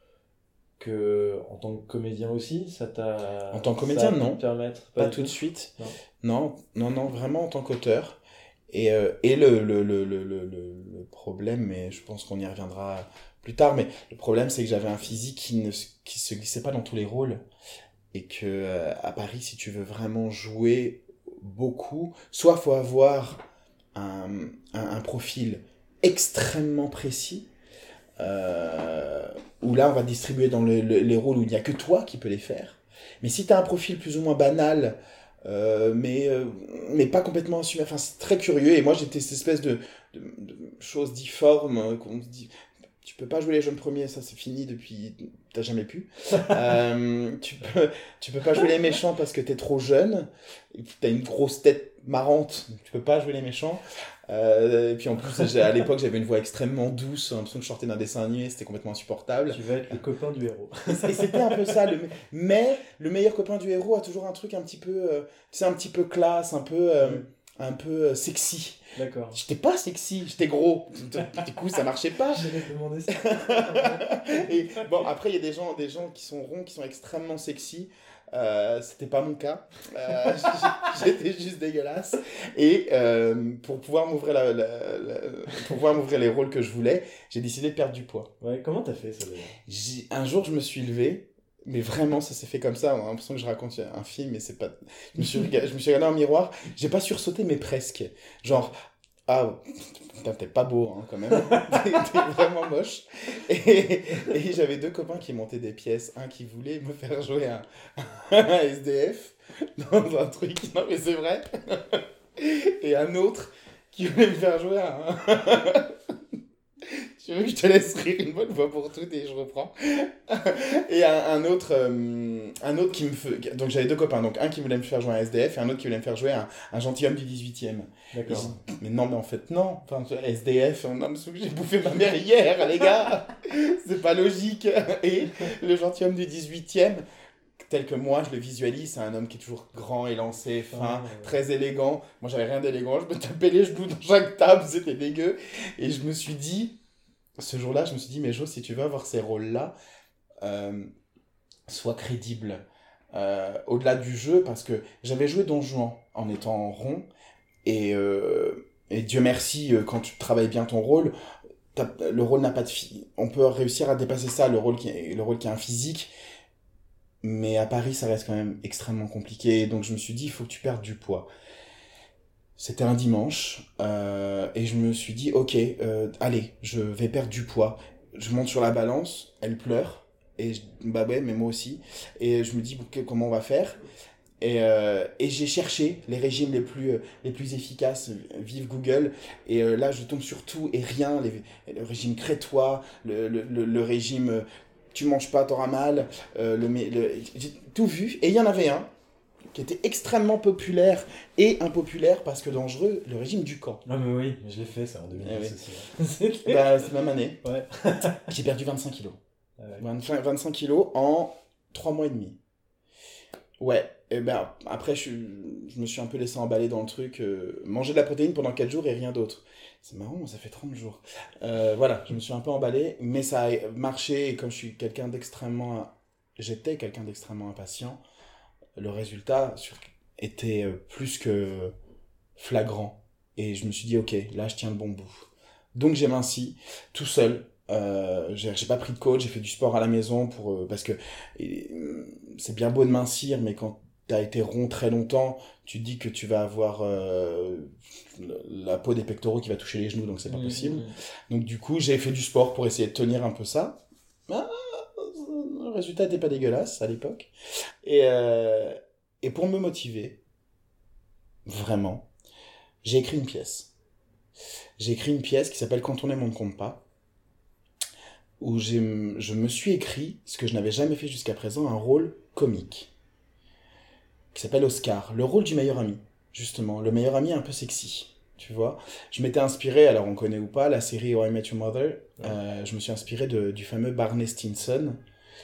que en tant que comédien aussi, ça t'a... En tant que ça comédien, a pu non. te permettre... Pas du tout de suite. Non. Non, non, non, vraiment en tant qu'auteur. Et, euh, et le, le, le, le, le, le le problème, mais je pense qu'on y reviendra plus tard, mais le problème, c'est que j'avais un physique qui ne s- qui se glissait pas dans tous les rôles. Et que euh, à Paris, si tu veux vraiment jouer beaucoup, soit faut avoir un, un, un profil extrêmement précis, euh, où là, on va distribuer dans le, le, les rôles où il n'y a que toi qui peux les faire. Mais si tu as un profil plus ou moins banal, euh, mais, euh, mais pas complètement assumé, enfin, c'est très curieux. Et moi, j'étais cette espèce de, de, de chose difforme, euh, qu'on se dit... Tu peux pas jouer les jeunes premiers, ça c'est fini depuis... T'as jamais pu. euh, tu, peux, tu peux pas jouer les méchants parce que t'es trop jeune. T'as une grosse tête marrante, tu peux pas jouer les méchants. Euh, et puis en plus, à l'époque, j'avais une voix extrêmement douce, j'ai l'impression que je sortais d'un dessin animé, c'était complètement insupportable. Tu vas être le copain du héros. Et c'était un peu ça. Le... Mais le meilleur copain du héros a toujours un truc un petit peu... Euh, tu sais, un petit peu classe, un peu... Euh, oui. Un peu euh, sexy. D'accord. J'étais pas sexy, j'étais gros. Du coup, ça marchait pas. J'allais te demander ça. Et bon, après, il y a des gens, des gens qui sont ronds, qui sont extrêmement sexy. Euh, c'était pas mon cas. Euh, j'étais juste dégueulasse. Et euh, pour pouvoir m'ouvrir la, la, la, pour pouvoir m'ouvrir les rôles que je voulais, j'ai décidé de perdre du poids. Ouais, comment t'as fait ça d'ailleurs? J'ai... Un jour, je me suis levé. Mais vraiment, ça s'est fait comme ça. On a l'impression que je raconte un film, mais c'est pas. Je me suis, rega... je me suis regardé en miroir. J'ai pas sursauté, mais presque. Genre, ah, putain, t'es pas beau, hein, quand même. t'es, t'es vraiment moche. Et, et j'avais deux copains qui montaient des pièces. Un qui voulait me faire jouer un, un S D F dans un truc. Non, mais c'est vrai. Et un autre qui voulait me faire jouer un. Tu veux que je te laisse rire une bonne fois pour toutes et je reprends. Et un, un, autre, euh, un autre qui me fait... Donc j'avais deux copains, donc un qui voulait me faire jouer un S D F et un autre qui voulait me faire jouer un, un gentilhomme du dix-huitième. D'accord. Dit, mais non, mais en fait, non. Enfin, S D F, non, mais j'ai bouffé ma mère hier, les gars. C'est pas logique. Et le gentilhomme du dix-huitième, tel que moi je le visualise, c'est un homme qui est toujours grand, élancé, fin, ah, ouais. Très élégant. Moi j'avais rien d'élégant, je me tapais les genoux dans chaque table, c'était dégueu. Et je me suis dit... Ce jour-là, je me suis dit, mais Jo, si tu veux avoir ces rôles-là, euh, sois crédible. Euh, au-delà du jeu, parce que j'avais joué Don Juan en étant rond, et, euh, et Dieu merci, quand tu travailles bien ton rôle, le rôle n'a pas de fi- on peut réussir à dépasser ça, le rôle qui est, le rôle qui est un physique, mais à Paris, ça reste quand même extrêmement compliqué, donc je me suis dit, il faut que tu perdes du poids. C'était un dimanche, euh, et je me suis dit, ok, euh, allez, je vais perdre du poids. Je monte sur la balance, elle pleure, et je, bah ouais, mais moi aussi. Et je me dis, okay, comment on va faire ? Et, euh, et j'ai cherché les régimes les plus, les plus efficaces, vive Google, et euh, là je tombe sur tout et rien, les, le régime crétois, le, le, le, le régime euh, tu manges pas, t'auras mal, euh, le, le, j'ai tout vu, et il y en avait un qui était extrêmement populaire et impopulaire parce que dangereux, le régime du camp. Ah mais oui, je l'ai fait ça en deux mille dix eh oui. aussi. Bah, c'est la même année. Ouais. J'ai perdu vingt-cinq kilos. Ah ouais. vingt-cinq kilos en trois mois et demi. Ouais, et ben après je, je me suis un peu laissé emballer dans le truc, euh, manger de la protéine pendant quatre jours et rien d'autre. C'est marrant, ça fait trente jours. Euh, voilà, je me suis un peu emballé, mais ça a marché et comme je suis quelqu'un d'extrêmement... J'étais quelqu'un d'extrêmement impatient, le résultat sur... était plus que flagrant. Et je me suis dit, ok, là je tiens le bon bout. Donc j'ai minci, tout seul. Euh, j'ai, j'ai pas pris de coach, j'ai fait du sport à la maison pour, euh, parce que et, c'est bien beau de mincir, mais quand t'as été rond très longtemps, tu te dis que tu vas avoir euh, la peau des pectoraux qui va toucher les genoux, donc c'est pas mmh, possible. Mmh. Donc du coup, j'ai fait du sport pour essayer de tenir un peu ça. Ah, le résultat était pas dégueulasse à l'époque. Et, euh, et pour me motiver, vraiment, j'ai écrit une pièce. J'ai écrit une pièce qui s'appelle « Quand on aime, on ne compte pas », où j'ai, je me suis écrit, ce que je n'avais jamais fait jusqu'à présent, un rôle comique, qui s'appelle Oscar, le rôle du meilleur ami, justement, le meilleur ami un peu sexy, tu vois. Je m'étais inspiré, alors on connaît ou pas, la série How I Met Your Mother, ouais. euh, je me suis inspiré de, du fameux Barney Stinson,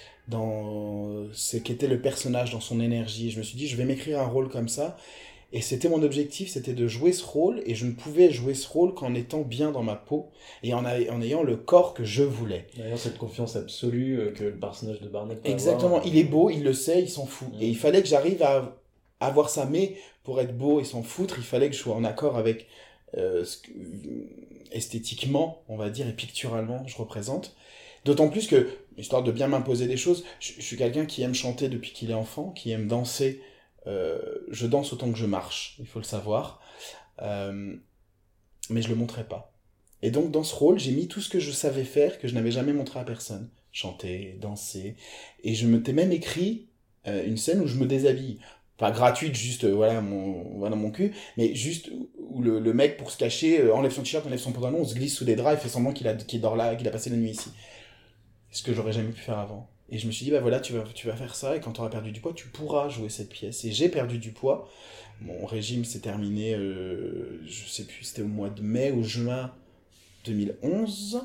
dans ce qu'était le personnage, dans son énergie. Je me suis dit, je vais m'écrire un rôle comme ça, et c'était mon objectif, c'était de jouer ce rôle, et je ne pouvais jouer ce rôle qu'en étant bien dans ma peau, et en, a, en ayant le corps que je voulais. D'ailleurs, cette confiance absolue que le personnage de Barney peut Exactement, avoir. Il est beau, il le sait, il s'en fout. Mmh. Et il fallait que j'arrive à avoir ça, mais pour être beau et s'en foutre, il fallait que je sois en accord avec euh, ce que, esthétiquement, on va dire, et picturalement, je représente. D'autant plus que, histoire de bien m'imposer des choses, je, je suis quelqu'un qui aime chanter depuis qu'il est enfant, qui aime danser. Euh, je danse autant que je marche, il faut le savoir, euh, mais je le montrais pas. Et donc, dans ce rôle, j'ai mis tout ce que je savais faire, que je n'avais jamais montré à personne. Chanter, danser. Et je m'étais même écrit euh, une scène où je me déshabille. Pas gratuite, juste, euh, voilà, mon, voilà mon cul, mais juste où le, le mec, pour se cacher, euh, enlève son t-shirt, enlève son pantalon, on se glisse sous des draps, il fait semblant qu'il, a, qu'il dort là, qu'il a passé la nuit ici. Ce que j'aurais jamais pu faire avant. Et je me suis dit, bah voilà, tu vas, tu vas faire ça, et quand tu auras perdu du poids, tu pourras jouer cette pièce. Et j'ai perdu du poids. Mon régime s'est terminé, euh, je sais plus, c'était au mois de mai ou juin deux mille onze.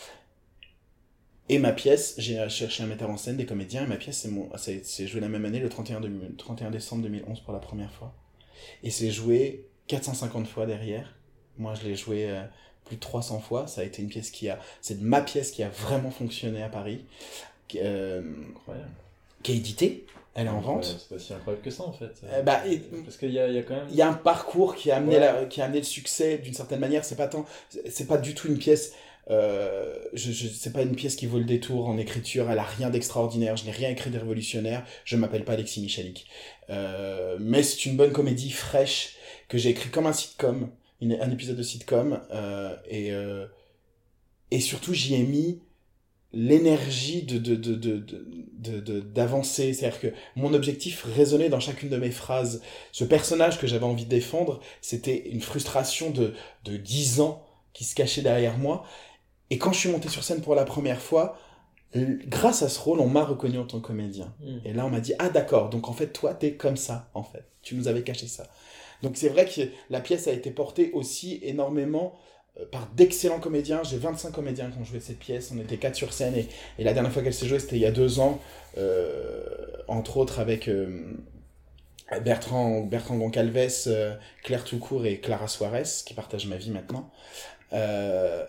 Et ma pièce, j'ai cherché un metteur en scène, des comédiens, et ma pièce, c'est, mon, c'est, c'est joué la même année, le trente et un décembre deux mille onze pour la première fois. Et c'est joué quatre cent cinquante fois derrière. Moi, je l'ai joué euh, plus de trois cents fois. Ça a été une pièce qui a... C'est ma pièce qui a vraiment fonctionné à Paris, euh, qui est éditée. Elle est en vente. Ouais, c'est pas si incroyable que ça, en fait. Euh, bah, et, Parce qu'il y a, il y a quand même... Il y a un parcours qui a amené, ouais. la, qui a amené le succès, d'une certaine manière. C'est pas tant... C'est pas du tout une pièce... Euh, je, je, c'est pas une pièce qui vaut le détour en écriture, elle a rien d'extraordinaire, je n'ai rien écrit de révolutionnaire, je m'appelle pas Alexis Michalik. Euh, mais c'est une bonne comédie fraîche que j'ai écrit comme un sitcom, une, un épisode de sitcom, euh, et, euh, et surtout j'y ai mis l'énergie de, de, de, de, de, de, de, d'avancer, c'est-à-dire que mon objectif résonnait dans chacune de mes phrases. Ce personnage que j'avais envie de défendre, c'était une frustration de, de dix ans qui se cachait derrière moi. Et quand je suis monté sur scène pour la première fois, grâce à ce rôle, on m'a reconnu en tant que comédien. Mmh. Et là, on m'a dit, ah d'accord, donc en fait, toi, t'es comme ça, en fait. Tu nous avais caché ça. Donc c'est vrai que la pièce a été portée aussi énormément euh, par d'excellents comédiens. J'ai vingt-cinq comédiens qui ont joué cette pièce. On était quatre sur scène. Et, et la dernière fois qu'elle s'est jouée, c'était il y a deux ans. Euh, entre autres avec euh, Bertrand, Bertrand Goncalves, euh, Claire Toucourt et Clara Suarez, qui partagent ma vie maintenant. Euh,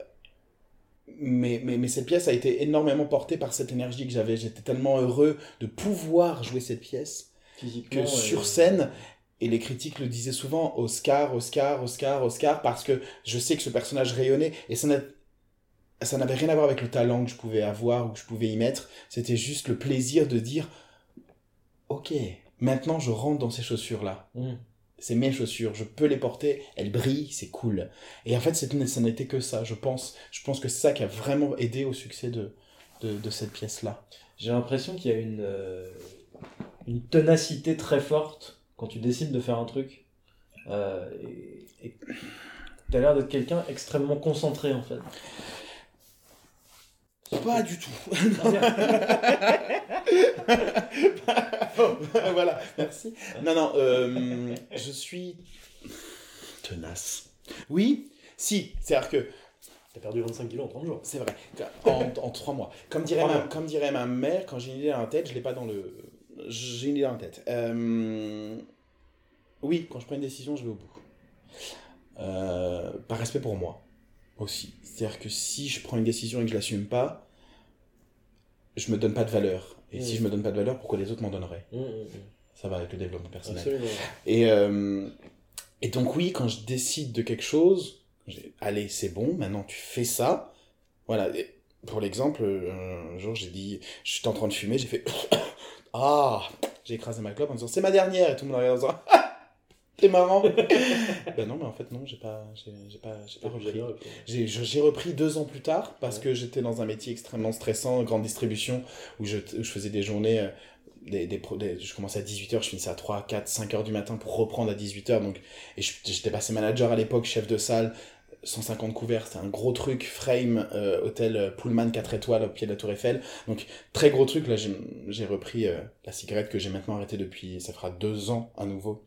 Mais, mais, mais cette pièce a été énormément portée par cette énergie que j'avais. J'étais tellement heureux de pouvoir jouer cette pièce que sur scène, et les critiques le disaient souvent, Oscar, Oscar, Oscar, Oscar, parce que je sais que ce personnage rayonnait, et ça, n'a, ça n'avait rien à voir avec le talent que je pouvais avoir ou que je pouvais y mettre. C'était juste le plaisir de dire, ok, maintenant je rentre dans ces chaussures-là. Mmh. C'est mes chaussures, je peux les porter, elles brillent, c'est cool. Et en fait, c'est, ça n'était que ça, je pense. Je pense que c'est ça qui a vraiment aidé au succès de, de, de cette pièce-là. J'ai l'impression qu'il y a une, euh, une ténacité très forte quand tu décides de faire un truc. Euh, et, et tu as l'air d'être quelqu'un extrêmement concentré, en fait. Pas du tout. Voilà, merci. Non, non, euh, je suis tenace. Oui, si, c'est-à-dire que... T'as perdu vingt-cinq kilos en trente jours. C'est vrai, en, en trois mois. Comme dirait, ma, comme dirait ma mère, quand j'ai une idée dans la tête, je l'ai pas dans le... J'ai une idée dans la tête. Euh... Oui, quand je prends une décision, je vais au bout. Euh... Par respect pour moi, aussi. C'est-à-dire que si je prends une décision et que je l'assume pas, je me donne pas de valeur. Et mmh. si je me donne pas de valeur, pourquoi les autres m'en donneraient ? mmh, mmh. Ça va avec le développement personnel. Absolument. Et, euh, et donc oui, quand je décide de quelque chose, j'ai, allez, c'est bon, maintenant tu fais ça. Voilà. Et pour l'exemple, un jour j'ai dit, j'étais en train de fumer, j'ai fait ah, j'ai écrasé ma clope en disant c'est ma dernière, et tout le monde regarde en disant t'es marrant. Ben non, mais en fait non, j'ai pas, j'ai, j'ai pas, j'ai pas repris. J'ai, j'ai repris deux ans plus tard parce ouais. que j'étais dans un métier extrêmement stressant, grande distribution, où je, où je faisais des journées, euh, des, des, des, je commençais à dix-huit heures, je finissais à trois, quatre, cinq heures du matin pour reprendre à dix-huit heures. Donc, et je, j'étais passé manager à l'époque, chef de salle, cent cinquante couverts, c'était un gros truc, frame, euh, hôtel Pullman quatre étoiles au pied de la Tour Eiffel. Donc, très gros truc. Là, j'ai, j'ai repris euh, la cigarette que j'ai maintenant arrêtée depuis, ça fera deux ans à nouveau.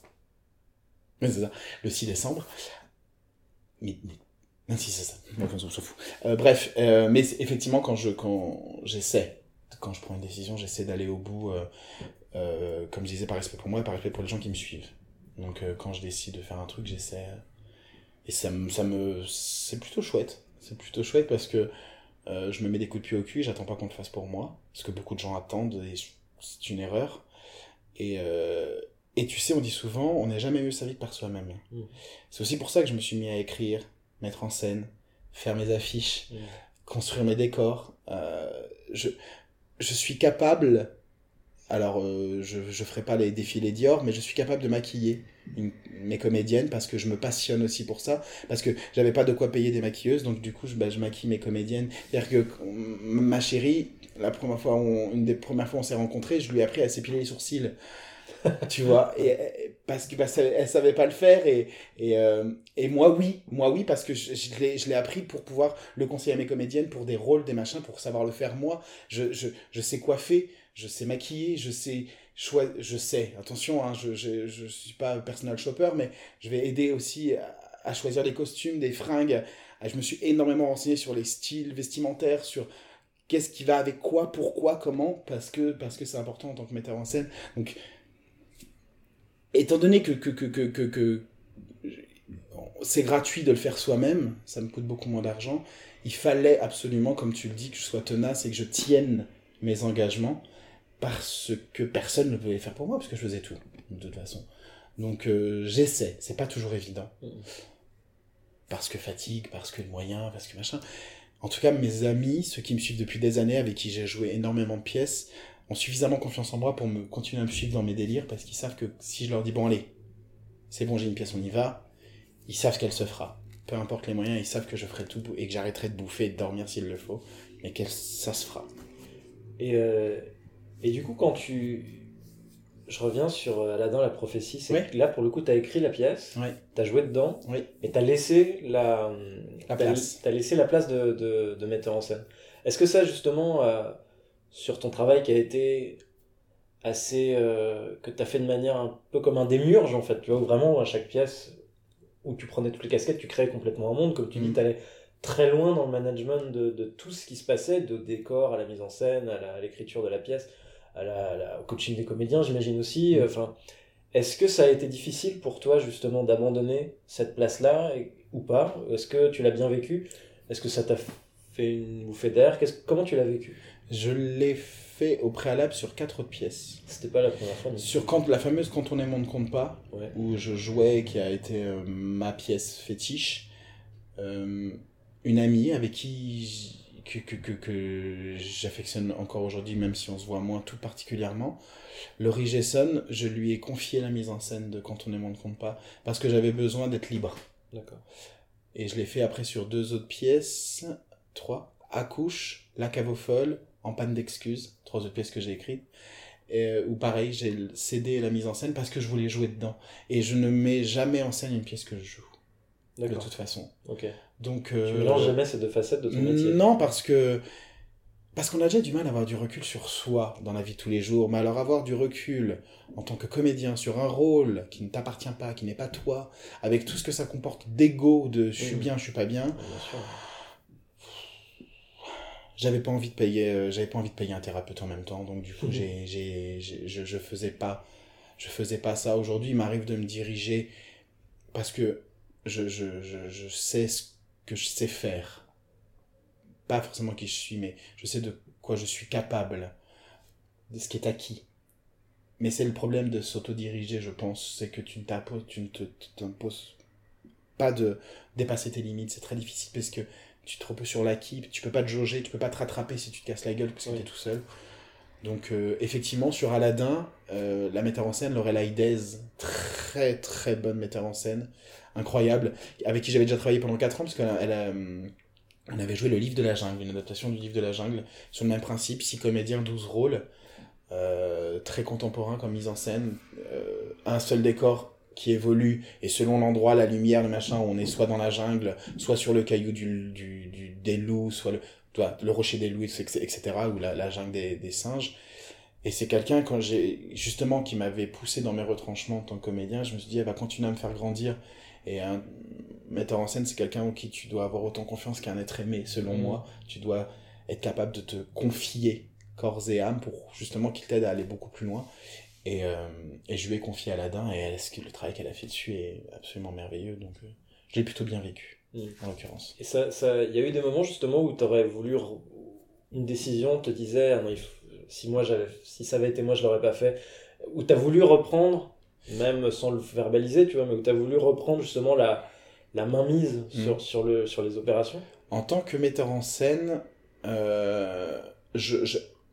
Mais c'est ça, le six décembre. Mais, mais même si c'est ça, donc on s'en fout. Euh, bref, euh, mais effectivement, quand je, quand j'essaie, quand je prends une décision, j'essaie d'aller au bout, euh, euh, comme je disais, par respect pour moi et par respect pour les gens qui me suivent. Donc, euh, quand je décide de faire un truc, j'essaie. Et ça me, ça me, c'est plutôt chouette. C'est plutôt chouette parce que euh, je me mets des coups de pied au cul et j'attends pas qu'on le fasse pour moi. Parce que beaucoup de gens attendent et c'est une erreur. Et, euh, et tu sais, on dit souvent, on n'est jamais mieux servi que par soi-même. Mmh. C'est aussi pour ça que je me suis mis à écrire, mettre en scène, faire mes affiches, mmh. construire mes décors. Euh, je, je suis capable alors euh, je je ferai pas les défilés Dior, mais je suis capable de maquiller une- mes comédiennes parce que je me passionne aussi pour ça, parce que j'avais pas de quoi payer des maquilleuses, donc du coup je, bah, je maquille mes comédiennes. C'est-à-dire que euh, ma chérie, la première fois, on- une des premières fois on s'est rencontrés, je lui ai appris à s'épiler les sourcils. Tu vois, et, et- parce que parce qu'elle elle savait pas le faire, et et, euh, et moi oui, moi oui, parce que je, je l'ai je l'ai appris pour pouvoir le conseiller à mes comédiennes pour des rôles, des machins, pour savoir le faire moi. Je je je sais coiffer, je sais maquiller, je sais choi- je sais. Attention, hein, je je je suis pas personal shopper, mais je vais aider aussi à, à choisir des costumes, des fringues. Ah, je me suis énormément renseigné sur les styles vestimentaires, sur qu'est-ce qui va avec quoi, pourquoi, comment, parce que parce que c'est important en tant que metteur en scène. Donc étant donné que, que, que, que, que, que c'est gratuit de le faire soi-même, ça me coûte beaucoup moins d'argent, il fallait absolument, comme tu le dis, que je sois tenace et que je tienne mes engagements, parce que personne ne pouvait faire pour moi, parce que je faisais tout, de toute façon. Donc euh, j'essaie, c'est pas toujours évident. Parce que fatigue, parce que moyens, parce que machin. En tout cas, mes amis, ceux qui me suivent depuis des années, avec qui j'ai joué énormément de pièces, ont suffisamment confiance en moi pour me continuer à me suivre dans mes délires, parce qu'ils savent que si je leur dis, bon allez, c'est bon, j'ai une pièce, on y va, ils savent qu'elle se fera. Peu importe les moyens, ils savent que je ferai tout et que j'arrêterai de bouffer et de dormir s'il le faut, mais que ça se fera. Et, euh, et du coup, quand tu... Je reviens sur euh, Aladdin, la prophétie, c'est Ouais. que là, pour le coup, tu as écrit la pièce, Ouais, tu as joué dedans, oui, et tu as laissé la, la t'as- place. t'as laissé la place de, de, de metteur en scène. Est-ce que ça, justement, euh, sur ton travail qui a été assez... euh, que tu as fait de manière un peu comme un démiurge, en fait, tu vois, où vraiment, à chaque pièce, où tu prenais toutes les casquettes, tu créais complètement un monde, comme tu dis, Mhm. tu allais très loin dans le management de, de tout ce qui se passait, de décor à la mise en scène, à la- à l'écriture de la pièce, à la, à la- au coaching des comédiens, j'imagine aussi. Mhm. Enfin, est-ce que ça a été difficile pour toi, justement, d'abandonner cette place-là, et- ou pas? Est-ce que tu l'as bien vécu? Est-ce que ça t'a fait une bouffée d'air? Qu'est-ce- Comment tu l'as vécu? Je l'ai fait au préalable sur quatre autres pièces. C'était pas la première fois, mais... Sur quand, la fameuse Quand on aime, on ne compte pas, Ouais. où je jouais, qui a été euh, ma pièce fétiche, euh, une amie avec qui j- que, que, que, que j'affectionne encore aujourd'hui, même si on se voit moins tout particulièrement, Laurie Gesson, je lui ai confié la mise en scène de Quand on aime, on ne compte pas, parce que j'avais besoin d'être libre. D'accord. Et je l'ai fait après sur deux autres pièces, trois, Accouche, La Cave aux Folles, En panne d'excuses, trois autres pièces que j'ai écrites. Et, euh, où pareil, j'ai cédé la mise en scène parce que je voulais jouer dedans. Et je ne mets jamais en scène une pièce que je joue, de D'accord. toute façon. Ok. Donc, Tu euh, mélanges jamais ces deux facettes de ton métier? non, parce que parce qu'on a déjà du mal à avoir du recul sur soi dans la vie de tous les jours, mais alors avoir du recul en tant que comédien sur un rôle qui ne t'appartient pas, qui n'est pas toi, avec tout ce que ça comporte d'ego, de je suis Mhm. bien, je suis pas bien, Bien sûr. j'avais pas envie de payer, euh, j'avais pas envie de payer un thérapeute en même temps, donc du coup Mhm. j'ai, j'ai, j'ai- je, je faisais pas, je faisais pas ça. Aujourd'hui, il m'arrive de me diriger parce que je, je, je, je sais ce que je sais faire. Pas forcément qui je suis, mais je sais de quoi je suis capable, de ce qui est acquis. Mais c'est le problème de s'autodiriger, je pense, c'est que tu ne t'imposes, tu ne te, t'imposes pas de dépasser tes limites. C'est très difficile parce que tu te reposes sur l'acquis, tu peux pas te jauger, tu peux pas te rattraper si tu te casses la gueule parce que Oui. t'es tout seul. Donc euh, effectivement, sur Aladdin, euh, la metteur en scène, Lorelai Dez, très très bonne metteur en scène, incroyable, avec qui j'avais déjà travaillé pendant quatre ans, parce qu'elle a, elle a, hum, on avait joué le livre de la jungle, une adaptation du livre de la jungle, sur le même principe, six comédiens, douze rôles, euh, très contemporain comme mise en scène, euh, un seul décor qui évolue, et selon l'endroit, la lumière, le machin, on est soit dans la jungle, soit sur le caillou du, du, du, des loups, soit le, toi, le rocher des loups, et cetera, ou la, la jungle des, des singes. Et c'est quelqu'un, quand j'ai, justement, qui m'avait poussé dans mes retranchements en tant que comédien, je me suis dit, elle va continuer à me faire grandir. Et un metteur en scène, c'est quelqu'un en qui tu dois avoir autant confiance qu'un être aimé, selon Mhm. moi. Tu dois être capable de te confier corps et âme pour justement qu'il t'aide à aller beaucoup plus loin. Et, euh, et je lui ai confié Aladdin, et elle, ce que- le travail qu'elle a fait dessus est absolument merveilleux. Donc, euh, je l'ai plutôt bien vécu, Mhm. en l'occurrence. Et ça, ça, il y a eu des moments justement où tu aurais voulu re- une décision te disait ah non, il faut- si moi j'avais, si ça avait été moi je l'aurais pas fait, où tu as voulu reprendre, même sans le verbaliser, tu vois, mais où tu as voulu reprendre justement la, la mainmise sur, Mhm. sur, le, sur les opérations. En tant que metteur en scène, euh, je, je,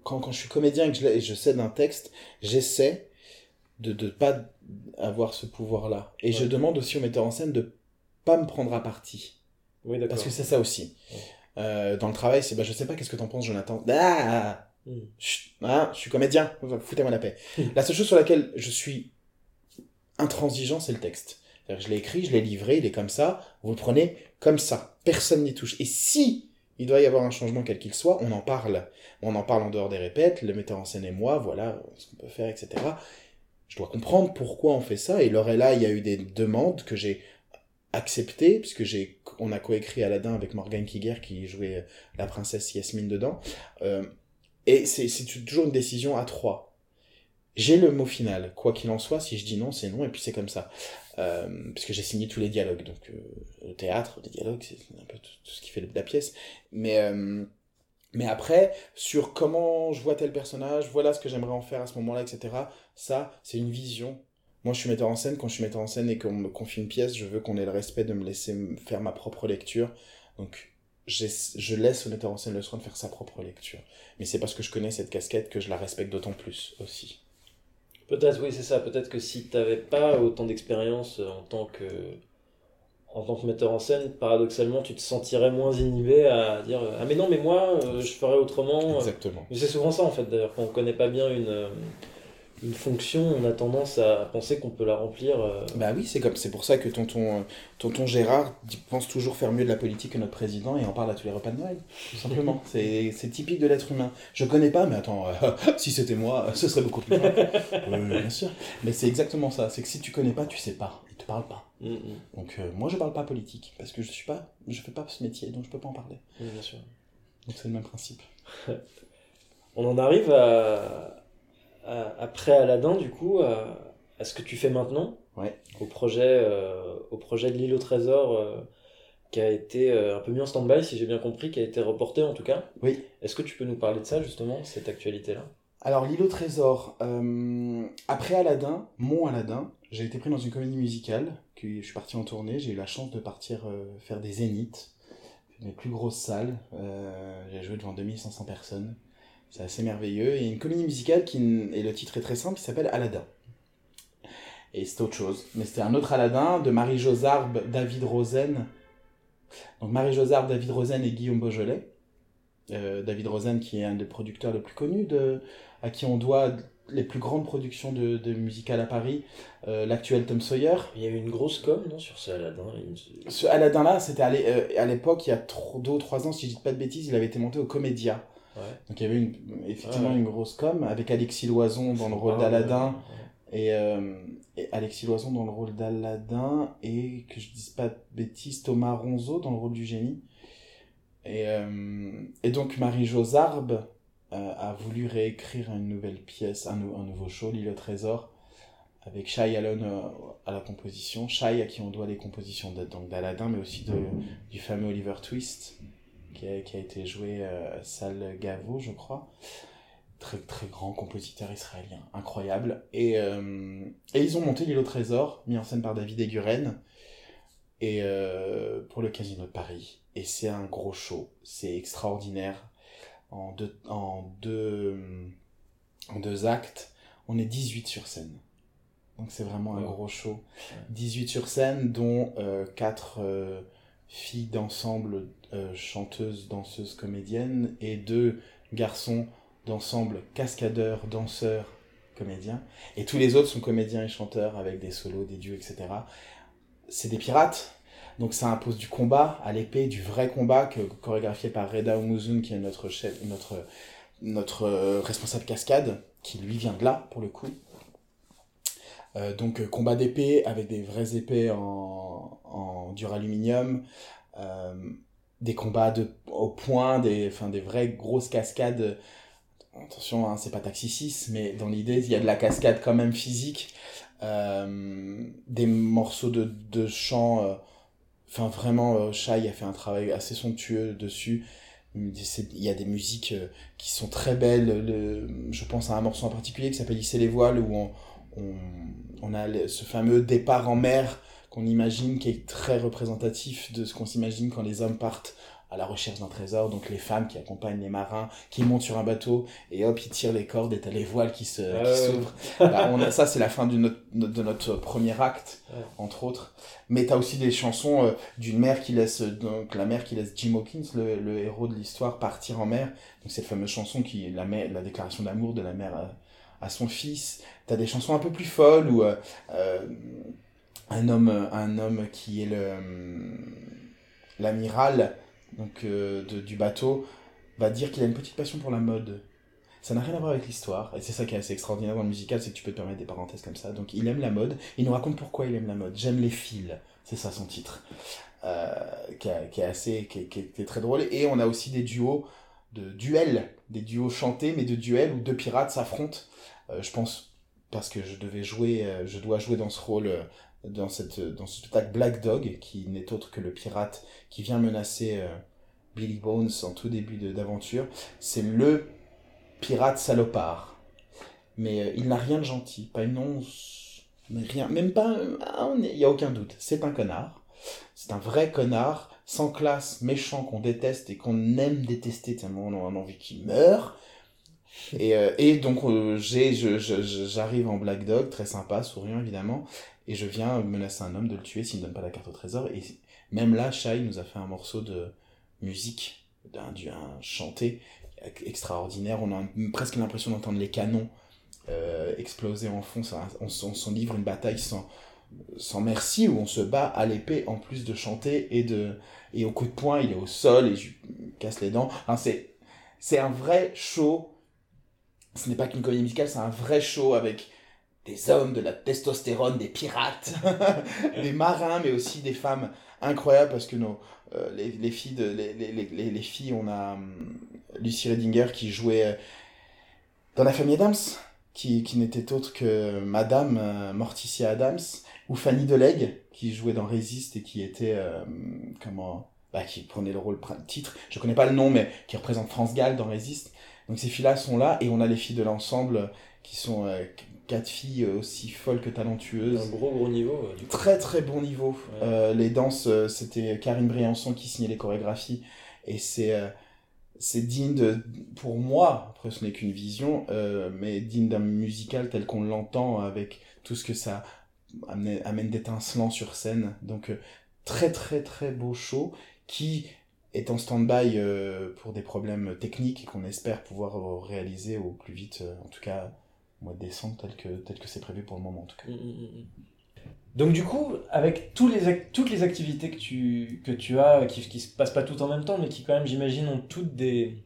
quand, quand je suis comédien et que je, et je cède un texte, j'essaie de ne pas avoir ce pouvoir-là. Et ouais. je demande aussi au metteur en scène de pas me prendre à partie. Oui, d'accord. Parce que c'est ça aussi. Ouais. Euh, dans le travail, c'est bah, je sais pas qu'est-ce que t'en penses, Jonathan. Ah, mm. Chut, ah je suis comédien, foutez-moi la paix. Mm. La seule chose sur laquelle je suis intransigeant, c'est le texte. C'est-à-dire que je l'ai écrit, je l'ai livré, il est comme ça, vous le prenez comme ça. Personne n'y touche. Et si il doit y avoir un changement quel qu'il soit, on en parle. On en parle en dehors des répètes, le metteur en scène et moi, voilà ce qu'on peut faire, et cetera. Je dois comprendre pourquoi on fait ça. Et Lorella, il y a eu des demandes que j'ai acceptées, puisque j'ai, on a coécrit Aladdin avec Morgane Kiger qui jouait la princesse Yasmine dedans. Euh, et c'est, c'est toujours une décision à trois. J'ai le mot final, quoi qu'il en soit, si je dis non, c'est non, et puis c'est comme ça. Euh, puisque j'ai signé tous les dialogues, donc euh, le théâtre, les dialogues, c'est un peu tout, tout ce qui fait la pièce. Mais, euh, mais après, sur comment je vois tel personnage, voilà ce que j'aimerais en faire à ce moment-là, et cetera, ça, c'est une vision. Moi, je suis metteur en scène, quand je suis metteur en scène et qu'on me confie une pièce, je veux qu'on ait le respect de me laisser faire ma propre lecture. Donc, j'ai, je laisse au metteur en scène le soin de faire sa propre lecture. Mais c'est parce que je connais cette casquette que je la respecte d'autant plus aussi. Peut-être, oui, c'est ça. Peut-être que si tu n'avais pas autant d'expérience en tant que en tant que metteur en scène, paradoxalement, tu te sentirais moins inhibé à dire « Ah mais non, mais moi, euh, je ferais autrement. » Exactement. Mais c'est souvent ça, en fait, d'ailleurs. Quand on ne connaît pas bien une, euh, une fonction, on a tendance à penser qu'on peut la remplir. Euh... Bah oui, c'est comme, c'est pour ça que tonton, euh, tonton Gérard pense toujours faire mieux de la politique que notre président et en parle à tous les repas de Noël, tout simplement. c'est, c'est typique de l'être humain. Je connais pas, mais attends, euh, si c'était moi, ce serait beaucoup plus simple. euh, bien sûr. Mais c'est exactement ça. C'est que si tu connais pas, tu sais pas. Il te parle pas. Mm-hmm. Donc euh, moi, je parle pas politique parce que je suis pas, je fais pas ce métier, donc je peux pas en parler. Oui, bien sûr. Donc c'est le même principe. On en arrive à après Aladdin, du coup, à, à ce que tu fais maintenant, ouais. au, projet, euh, au projet de l'île au trésor, euh, qui a été euh, un peu mis en stand-by, si j'ai bien compris, qui a été reporté en tout cas. Oui. Est-ce que tu peux nous parler de ça, justement, cette actualité-là ? Alors, l'île au trésor, euh, après Aladdin, mon Aladdin, j'ai été pris dans une comédie musicale, que je suis parti en tournée, j'ai eu la chance de partir euh, faire des zéniths, mes plus grosses salles, euh, j'ai joué devant deux mille cinq cents personnes. C'est assez merveilleux. Et une comédie musicale qui, et le titre est très simple, qui s'appelle Aladdin. Et c'était autre chose. Mais c'était un autre Aladdin de Marie-Jo Zarb, David Rosen. Donc Marie-Jo Zarb, David Rosen et Guillaume Beaujolais. Euh, David Rosen qui est un des producteurs les plus connus, de, à qui on doit les plus grandes productions de, de musicales à Paris. Euh, l'actuel Tom Sawyer. Il y a eu une grosse com, non, sur ce Aladdin. Ce Aladdin-là, c'était à l'époque, il y a deux ou trois ans, si je dis pas de bêtises, il avait été monté au Comédia. Ouais. Donc il y avait une, effectivement ouais. une grosse com avec Alexis Loison dans le rôle d'Aladin ouais. et, euh, et Alexis Loison dans le rôle d'Aladin et que je dise pas de bêtises, Thomas Ronzo dans le rôle du génie et, euh, et donc Marie-Jo Zarb euh, a voulu réécrire une nouvelle pièce, un, un nouveau show, L'île au trésor, avec Shai Alon euh, à la composition, Shai à qui on doit les compositions de, donc d'Aladin mais aussi de, du fameux Oliver Twist Qui a, qui a été joué à Sal Gavo, je crois. Très, très grand compositeur israélien, incroyable. Et, euh, et ils ont monté l'île au trésor, mis en scène par David Eguren, et, euh, pour le Casino de Paris. Et c'est un gros show, c'est extraordinaire. En deux, en deux, en deux actes, on est dix-huit sur scène. Donc c'est vraiment un gros show. dix-huit sur scène, dont euh, quatre... Euh, filles d'ensemble euh, chanteuses, danseuses, comédiennes, et deux garçons d'ensemble cascadeurs, danseurs, comédiens. Et tous les autres sont comédiens et chanteurs avec des solos, des duos, et cetera. C'est des pirates, donc ça impose du combat à l'épée, du vrai combat, que, chorégraphié par Reda Oumouzun, qui est notre, chef, notre, notre euh, responsable cascade, qui lui vient de là, pour le coup. Euh, donc euh, combat d'épée avec des vraies épées en, en duraluminium, euh, des combats de, au point, des, enfin, des vraies grosses cascades. Attention, hein, c'est pas Taxi six, mais dans l'idée, il y a de la cascade quand même physique. Euh, des morceaux de, de chant, euh, enfin vraiment, euh, Shai a fait un travail assez somptueux dessus. Il y a des musiques euh, qui sont très belles. Le, je pense à un morceau en particulier qui s'appelle Hisser les voiles, où on On, on a ce fameux départ en mer qu'on imagine, qui est très représentatif de ce qu'on s'imagine quand les hommes partent à la recherche d'un trésor, donc les femmes qui accompagnent les marins, qui montent sur un bateau, et hop, ils tirent les cordes, et t'as les voiles qui se, Euh... qui s'ouvrent. Là, on a, ça, c'est la fin de notre, de notre premier acte, ouais. entre autres. Mais t'as aussi des chansons euh, d'une mère qui laisse, donc la mère qui laisse Jim Hawkins, le, le héros de l'histoire, partir en mer. Donc cette fameuse chanson qui est la, mère, la déclaration d'amour de la mère à, à son fils. T'as des chansons un peu plus folles où euh, euh, un homme, un homme qui est le l'amiral donc euh, de, du bateau va dire qu'il a une petite passion pour la mode. Ça n'a rien à voir avec l'histoire, et c'est ça qui est assez extraordinaire dans le musical, c'est que tu peux te permettre des parenthèses comme ça. Donc il aime la mode, il nous raconte pourquoi il aime la mode. J'aime les fils, c'est ça son titre, euh, qui, a, qui est assez, qui est, qui, est, qui est très drôle. Et on a aussi des duos, de duels, des duos chantés, mais de duels où deux pirates s'affrontent. Euh, je pense parce que je devais jouer, euh, je dois jouer dans ce rôle. Euh, dans, cette, dans ce spectacle Black Dog, qui n'est autre que le pirate qui vient menacer euh, Billy Bones en tout début de, d'aventure. C'est le pirate salopard. Mais euh, il n'a rien de gentil, pas une once, rien, même pas, il n'y a aucun doute. C'est un connard, c'est un vrai connard, sans classe, méchant, qu'on déteste et qu'on aime détester tellement on a envie qu'il meure. Et, euh, et donc euh, j'ai, je, je, j'arrive en Black Dog, très sympa, souriant évidemment, et je viens menacer un homme de le tuer s'il ne donne pas la carte au trésor. Et même là, Shai nous a fait un morceau de musique, d'un, d'un chanté extraordinaire. On a presque l'impression d'entendre les canons euh, exploser en fond. Ça, on, on s'en livre une bataille sans, sans merci, où on se bat à l'épée en plus de chanter, et, de, et au coup de poing, il est au sol et je lui casse les dents. Enfin, c'est, c'est un vrai show. Ce n'est pas qu'une comédie musicale, c'est un vrai show avec des hommes, de la testostérone, des pirates, des marins, mais aussi des femmes incroyables, parce que nos, euh, les, les, filles de, les, les, les, les filles, on a um, Lucy Redinger qui jouait euh, dans La Famille Adams, qui, qui n'était autre que Madame euh, Morticia Adams, ou Fanny Delegue, qui jouait dans Résiste et qui était, euh, comment, bah, qui prenait le rôle titre, je connais pas le nom, mais qui représente France Gall dans Résiste. Donc ces filles-là sont là, et on a les filles de l'ensemble qui sont euh, quatre filles aussi folles que talentueuses. Un gros gros niveau. Euh, du coup. Très très bon niveau. Ouais. Euh, les danses, euh, c'était Karine Briançon qui signait les chorégraphies, et c'est euh, c'est digne de, pour moi, après ce n'est qu'une vision, euh, mais digne d'un musical tel qu'on l'entend, avec tout ce que ça amène, amène d'étincelants sur scène. Donc euh, très très très beau show qui est en stand-by euh, pour des problèmes techniques et qu'on espère pouvoir euh, réaliser au plus vite, euh, en tout cas au mois de décembre, tel que, tel que c'est prévu pour le moment en tout cas. Mmh. Donc du coup, avec tous les ac- toutes les activités que tu, que tu as, qui ne se passent pas toutes en même temps, mais qui quand même, j'imagine, ont toutes des,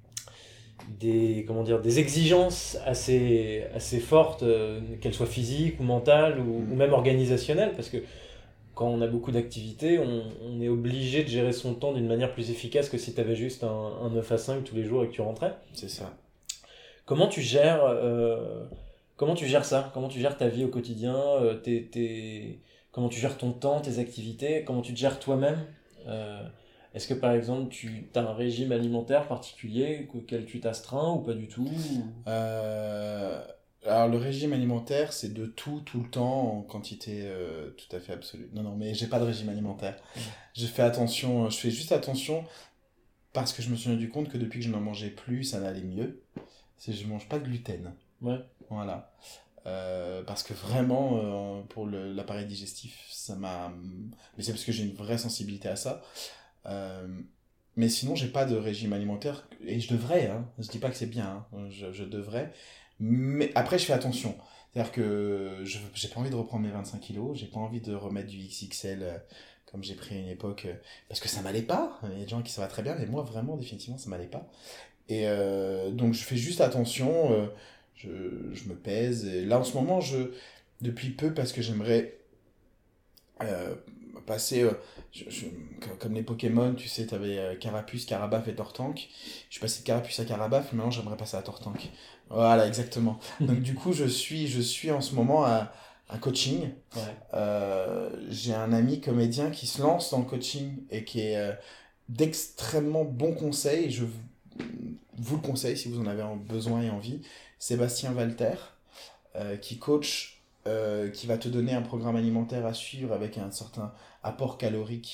des, comment dire, des exigences assez, assez fortes, euh, qu'elles soient physiques ou mentales ou, mmh. ou même organisationnelles, parce que quand on a beaucoup d'activités, on, on est obligé de gérer son temps d'une manière plus efficace que si tu avais juste un, un neuf à cinq tous les jours et que tu rentrais. C'est ça. Comment tu gères, euh, comment tu gères ça ? Comment tu gères ta vie au quotidien, euh, tes, tes... Comment tu gères ton temps, tes activités ? Comment tu te gères toi-même ? euh, Est-ce que par exemple tu as un régime alimentaire particulier auquel tu t'astreins ou pas du tout ? euh... Alors le régime alimentaire, c'est de tout, tout le temps, en quantité euh, tout à fait absolue. Non, non, mais j'ai pas de régime alimentaire. Mmh. Je fais attention, je fais juste attention parce que je me suis rendu compte que depuis que je n'en mangeais plus, ça n'allait mieux. C'est que je mange pas de gluten. Ouais. Voilà. Euh, parce que vraiment, euh, pour le, l'appareil digestif, ça m'a... Mais c'est parce que j'ai une vraie sensibilité à ça. Euh... Mais sinon, j'ai pas de régime alimentaire, et je devrais, hein. Je dis pas que c'est bien, hein. je, je devrais. Mais après, je fais attention. C'est-à-dire que je j'ai pas envie de reprendre mes vingt-cinq kilos, j'ai pas envie de remettre du X X L euh, comme j'ai pris à une époque, euh, parce que ça m'allait pas. Il y a des gens qui ça va très bien, mais moi, vraiment, définitivement, ça m'allait pas. Et euh, donc, je fais juste attention, euh, je, je me pèse. Et là, en ce moment, je, depuis peu, parce que j'aimerais euh, passer... Euh, je, je, comme les Pokémon, tu sais, t'avais euh, Carapuce, Carabaf et Tortank. Je suis passé de Carapuce à Carabaf, maintenant j'aimerais passer à Tortank. Voilà, exactement. Donc du coup, je suis, je suis en ce moment à un coaching. Ouais. Euh, j'ai un ami comédien qui se lance dans le coaching et qui est euh, d'extrêmement bons conseils. Et je vous le conseille si vous en avez besoin et envie. Sébastien Walter, euh, qui coach, euh, qui va te donner un programme alimentaire à suivre avec un certain apport calorique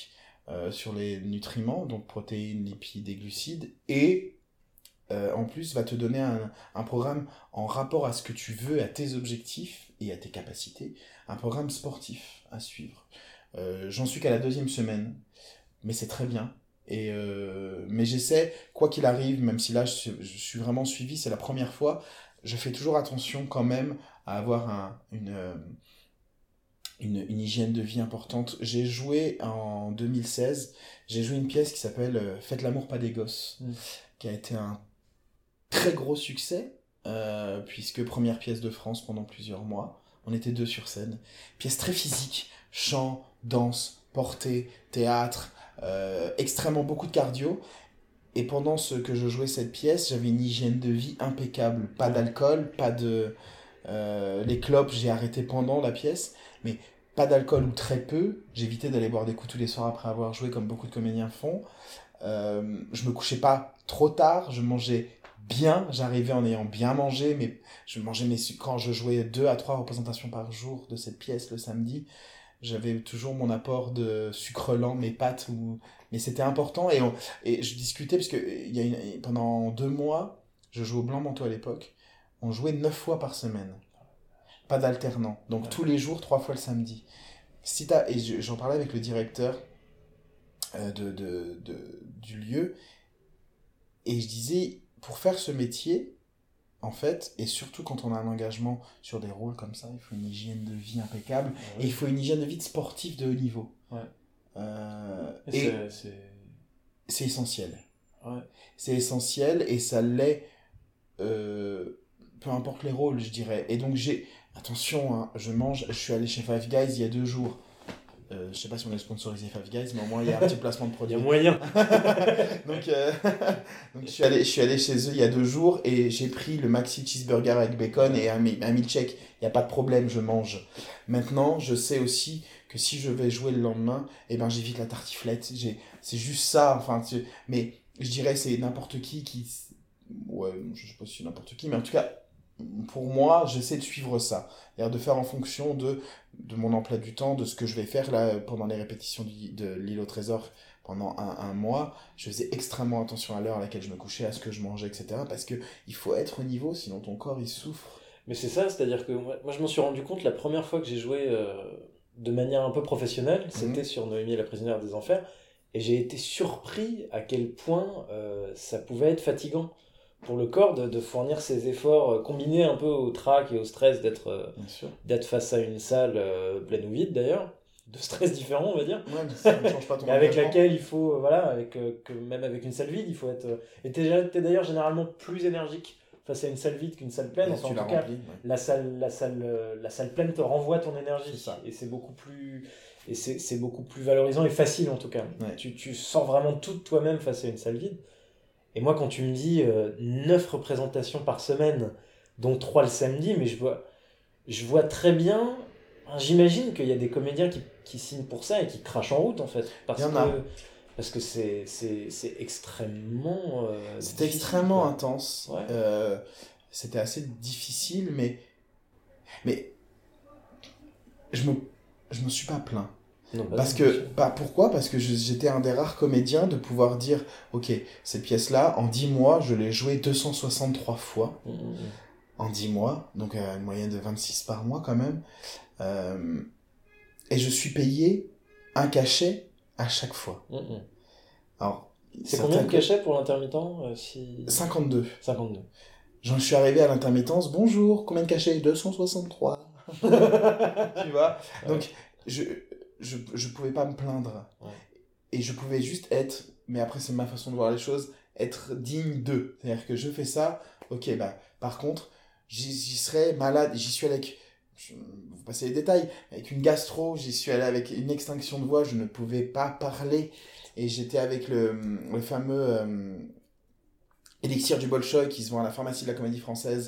euh, sur les nutriments, donc protéines, lipides et glucides, et euh, en plus va te donner un, un programme en rapport à ce que tu veux, à tes objectifs et à tes capacités, un programme sportif à suivre. Euh, j'en suis qu'à la deuxième semaine, mais c'est très bien. Et euh, mais j'essaie, quoi qu'il arrive, même si là je, je suis vraiment suivi, c'est la première fois, je fais toujours attention quand même à avoir un, une, euh, une, une hygiène de vie importante. J'ai joué en deux mille seize, j'ai joué une pièce qui s'appelle euh, Faites l'amour pas des gosses, mmh. qui a été un très gros succès, euh, puisque première pièce de France pendant plusieurs mois. On était deux sur scène. Pièce très physique, chant, danse, portée, théâtre, euh, extrêmement beaucoup de cardio. Et pendant ce que je jouais cette pièce, j'avais une hygiène de vie impeccable. Pas d'alcool, pas de... Euh, les clopes, j'ai arrêté pendant la pièce, mais pas d'alcool ou très peu. J'évitais d'aller boire des coups tous les soirs après avoir joué, comme beaucoup de comédiens font. Euh, je me couchais pas trop tard, je mangeais bien, j'arrivais en ayant bien mangé, mais je mangeais mes su- quand je jouais deux à trois représentations par jour de cette pièce le samedi, j'avais toujours mon apport de sucre lent, mes pâtes, ou... mais c'était important, et, on... et je discutais, parce que il y a une... pendant deux mois, je jouais au Blanc-Manteau à l'époque, on jouait neuf fois par semaine, pas d'alternant, donc ouais. Tous les jours, trois fois le samedi. Si t'as... Et je... j'en parlais avec le directeur euh, de, de, de, du lieu, et je disais, pour faire ce métier, en fait, et surtout quand on a un engagement sur des rôles comme ça, il faut une hygiène de vie impeccable, ouais. Et il faut une hygiène de vie de sportif de haut niveau. Ouais. Euh, et et c'est, c'est... c'est essentiel. Ouais. C'est essentiel, et ça l'est, euh, peu importe les rôles, je dirais. Et donc j'ai, attention, hein, je mange, je suis allé chez Five Guys il y a deux jours. Euh, je sais pas si on est sponsorisé Five Guys, mais au moins il y a un petit placement de produit. Il y a moyen. donc, euh, donc je suis allé, je suis allé chez eux il y a deux jours et j'ai pris le maxi cheeseburger avec bacon et un, un milkshake. Il n'y a pas de problème, je mange. Maintenant, je sais aussi que si je vais jouer le lendemain, eh ben j'évite la tartiflette. J'ai, c'est juste ça. Enfin, tu, mais je dirais c'est n'importe qui qui, ouais, je sais pas si c'est n'importe qui, mais en tout cas. Pour moi, j'essaie de suivre ça, c'est-à-dire de faire en fonction de, de mon emploi du temps, de ce que je vais faire là pendant les répétitions de, de l'île au trésor pendant un, un mois. Je faisais extrêmement attention à l'heure à laquelle je me couchais, à ce que je mangeais, et cetera. Parce que il faut être au niveau, sinon ton corps il souffre. Mais c'est ça, c'est-à-dire que moi, moi je m'en suis rendu compte la première fois que j'ai joué euh, de manière un peu professionnelle, mmh. C'était sur Noémie la prisonnière des enfers, et j'ai été surpris à quel point euh, ça pouvait être fatigant pour le corps de, de fournir ces efforts euh, combinés un peu au trac et au stress d'être, euh, d'être face à une salle euh, pleine ou vide d'ailleurs, de stress différent on va dire, ouais, mais ça ne change pas ton mais avec laquelle il faut, euh, voilà, avec, euh, que même avec une salle vide il faut être, euh, et t'es, t'es d'ailleurs généralement plus énergique face à une salle vide qu'une salle pleine, enfin, en tout cas remplis, ouais. la, salle, la, salle, euh, la salle pleine te renvoie ton énergie, c'est ça. Et c'est beaucoup plus... Et c'est, c'est beaucoup plus valorisant et facile en tout cas, ouais. tu, tu sors vraiment tout de toi-même face à une salle vide. Et moi, quand tu me dis euh, neuf représentations par semaine, dont trois le samedi, mais je vois, je vois très bien, hein, j'imagine qu'il y a des comédiens qui, qui signent pour ça et qui crachent en route, en fait. Parce que, parce que c'est, c'est, c'est extrêmement... Euh, c'était extrêmement quoi. Intense. Ouais. Euh, c'était assez difficile, mais... Mais... Je me, je me suis pas plaint. Non, parce que, bah, pourquoi ? Parce que je, j'étais un des rares comédiens de pouvoir dire ok, cette pièce-là, en dix mois, je l'ai jouée deux cent soixante-trois fois. Mmh. En dix mois, donc à une moyenne de vingt-six par mois quand même. Euh, et je suis payé un cachet à chaque fois. Mmh. Alors, c'est combien de cachets pour l'intermittent euh, si... cinquante-deux. cinquante-deux. J'en suis arrivé à l'intermittence. Bonjour, combien de cachets ? deux cent soixante-trois. Tu vois ? Ouais. Donc, je... Je, je pouvais pas me plaindre. Ouais. Et je pouvais juste être, mais après c'est ma façon de voir les choses, être digne d'eux. C'est-à-dire que je fais ça, ok, bah, par contre, j'y, j'y serais malade, j'y suis allé avec, je, vous passez les détails, avec une gastro, j'y suis allé avec une extinction de voix, je ne pouvais pas parler. Et j'étais avec le, le fameux euh, élixir du Bolchoï qui se vend à la pharmacie de la Comédie Française.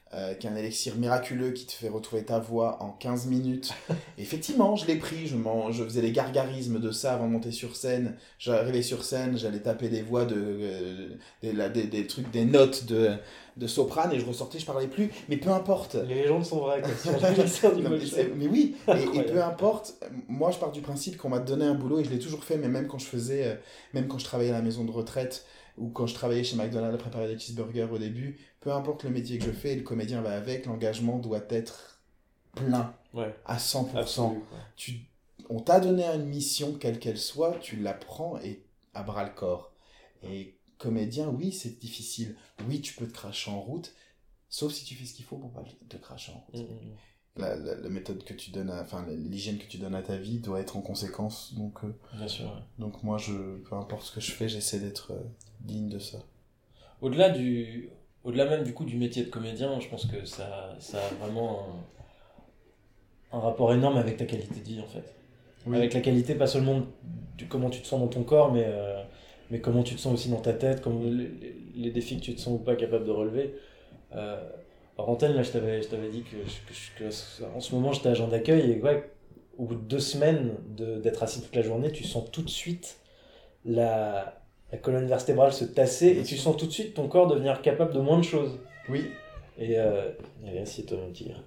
euh, qui est un élixir miraculeux qui te fait retrouver ta voix en quinze minutes. Effectivement, je l'ai pris, je, m'en, je faisais les gargarismes de ça avant de monter sur scène. J'arrivais sur scène, j'allais taper des voix, de, euh, des, la, des, des trucs, des notes de, de soprane et je ressortais, je parlais plus. Mais peu importe. Les légendes sont vraies, quoi. Sur l'élixir du Non, mais, Molsheim. c'est- mais oui, et, et peu importe, moi je pars du principe qu'on m'a donné un boulot et je l'ai toujours fait, mais même quand je faisais, euh, même quand je travaillais à la maison de retraite ou quand je travaillais chez McDonald's à préparer des cheeseburgers au début, peu importe le métier que je fais, et le comédien va avec, l'engagement doit être plein, Ouais, à cent pour cent. absolu, quoi. Tu, on t'a donné une mission, quelle qu'elle soit, tu la prends et à bras le corps. Et comédien, oui, c'est difficile. Oui, tu peux te cracher en route, sauf si tu fais ce qu'il faut pour pas te cracher en route. Mm, mm, mm. La, la, la méthode que tu donnes, à, enfin l'hygiène que tu donnes à ta vie doit être en conséquence. Donc, euh, Bien sûr, ouais. donc moi, je, peu importe ce que je fais, j'essaie d'être euh, digne de ça. Au-delà du, au-delà même du coup du métier de comédien, je pense que ça, ça a vraiment un, un rapport énorme avec ta qualité de vie en fait. Oui. Avec la qualité, pas seulement de comment tu te sens dans ton corps, mais, euh, mais comment tu te sens aussi dans ta tête, comment, les, les défis que tu te sens ou pas capable de relever. Euh, hors antenne, là, je t'avais, je t'avais dit que, que, que, que en ce moment j'étais agent d'accueil et ouais, au bout de deux semaines de, d'être assis toute la journée, tu sens tout de suite la, la colonne vertébrale se tasser Bien et tu sûr. sens tout de suite ton corps devenir capable de moins de choses. Oui. Et euh, allez, assieds-toi mon petit.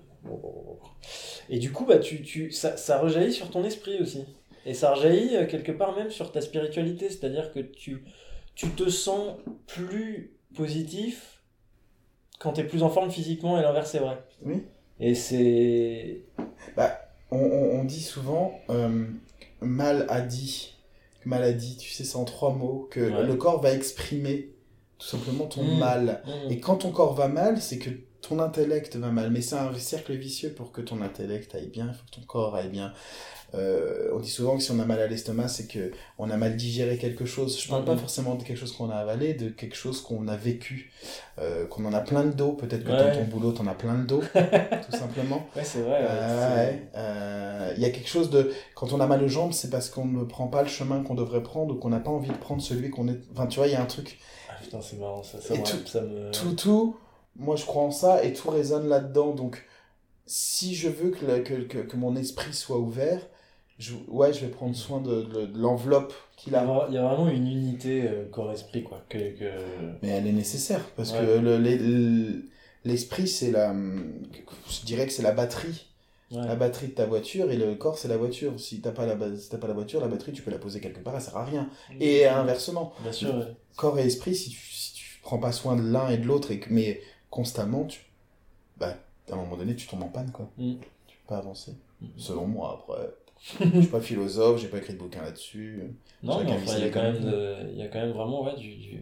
Et du coup, bah, tu, tu, ça, ça rejaillit sur ton esprit aussi. Et ça rejaillit euh, quelque part même sur ta spiritualité. C'est-à-dire que tu, tu te sens plus positif quand tu es plus en forme physiquement et l'inverse c'est vrai. Oui. Et c'est... Bah, on, on, on dit souvent euh, mal a dit, maladie, tu sais, c'est en trois mots, que Ouais. le corps va exprimer tout simplement ton Mmh. mal. Mmh. Et quand ton corps va mal, c'est que ton intellect va mal. Mais c'est un cercle vicieux. Pour que ton intellect aille bien, il faut que ton corps aille bien. Euh, on dit souvent que si on a mal à l'estomac, c'est que on a mal digéré quelque chose. Je parle Mhm. pas forcément de quelque chose qu'on a avalé, de quelque chose qu'on a vécu, euh, qu'on en a plein le dos. Peut-être que Ouais. dans ton boulot, t'en as plein le dos, tout simplement. Ouais, c'est vrai. ouais, Euh, c'est- ouais, euh, il y a quelque chose de... Quand on a mal aux jambes, c'est parce qu'on ne prend pas le chemin qu'on devrait prendre ou qu'on n'a pas envie de prendre celui qu'on est... Enfin, tu vois, il y a un truc... Ah putain, c'est marrant ça. Ça, Et me, tout- ça me... Tout, tout, moi je crois en ça et tout résonne là-dedans. Donc, si je veux que, la- que, que, que mon esprit soit ouvert, je, ouais, je vais prendre soin de, de, de l'enveloppe qu'il Il y a a. vra- il y a vraiment une unité euh, corps-esprit, quoi. Que, que... Mais elle est nécessaire parce Ouais. que le, le- l'esprit, c'est la... Je dirais que c'est la batterie. Ouais. La batterie de ta voiture et le corps c'est la voiture. Si t'as pas la, ba- si t'as pas la voiture, la batterie tu peux la poser quelque part, elle sert à rien. Et inversement, Bien sûr, ouais. corps et esprit, si tu, si tu prends pas soin de l'un et de l'autre, et que, mais constamment, tu, bah, à un moment donné tu tombes en panne quoi. Mm. Tu peux pas avancer. Mm. Selon moi, après, je suis pas philosophe, j'ai pas écrit de bouquin là-dessus. Non, Chacun mais vit enfin, sa il y a vie quand comme même, il de- il y a quand même vraiment, ouais, du... du...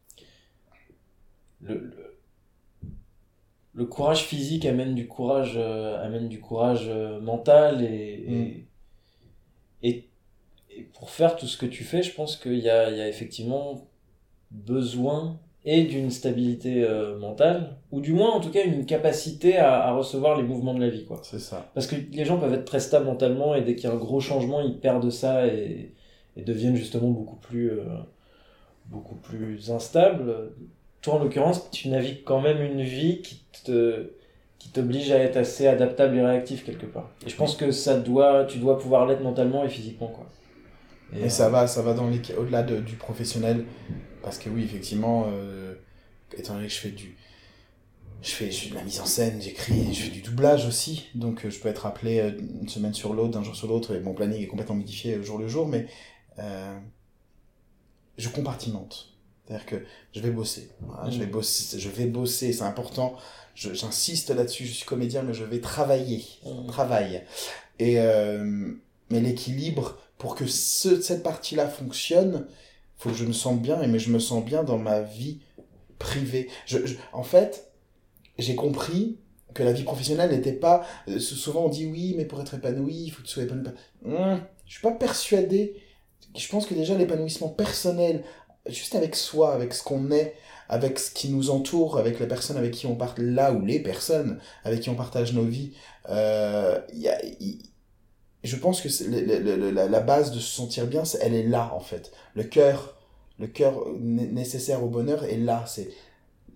Le, le, le courage physique amène du courage, euh, amène du courage euh, mental et, Mm. et, et, et pour faire tout ce que tu fais, je pense qu'il y a, il y a effectivement besoin et d'une stabilité euh, mentale, ou du moins en tout cas une capacité à, à recevoir les mouvements de la vie, quoi. C'est ça. Parce que les gens peuvent être très stables mentalement et dès qu'il y a un gros changement, ils perdent ça et, et deviennent justement beaucoup plus, euh, beaucoup plus instables. Toi, en l'occurrence, tu navigues quand même une vie qui te, qui t'oblige à être assez adaptable et réactif quelque part. Et je pense que ça doit, tu dois pouvoir l'être mentalement et physiquement, quoi. Et, euh, ça va, ça va dans les, au-delà de- du professionnel, parce que oui, effectivement, euh, étant donné que je fais du, je fais, je fais de la mise en scène, j'écris, je fais du doublage aussi, donc euh, je peux être appelé euh, une semaine sur l'autre, d'un jour sur l'autre, et mon planning est complètement modifié euh, jour le jour, mais euh, je compartimente. C'est-à-dire que je vais bosser, voilà, je vais Mhm. bosser, je vais bosser, c'est important. Je- j'insiste là-dessus, je suis comédien, mais je vais travailler, Mhm. travail. Et euh, mais l'équilibre, pour que ce, cette partie-là fonctionne, faut que je me sente bien, et mais je me sens bien dans ma vie privée. Je, je- en fait, j'ai compris que la vie professionnelle n'était pas... euh, souvent on dit oui, mais pour être épanoui, il faut que tu sois épanoui. Hum, je suis pas persuadé. Je pense que déjà l'épanouissement personnel, juste avec soi, avec ce qu'on est, avec ce qui nous entoure, avec les personnes avec qui on part, là où les personnes avec qui on partage nos vies, euh, il y a, il- je pense que c'est le- le- le- la, la base de se sentir bien, c'est- elle est là en fait. Le cœur, le cœur né- nécessaire au bonheur est là. C'est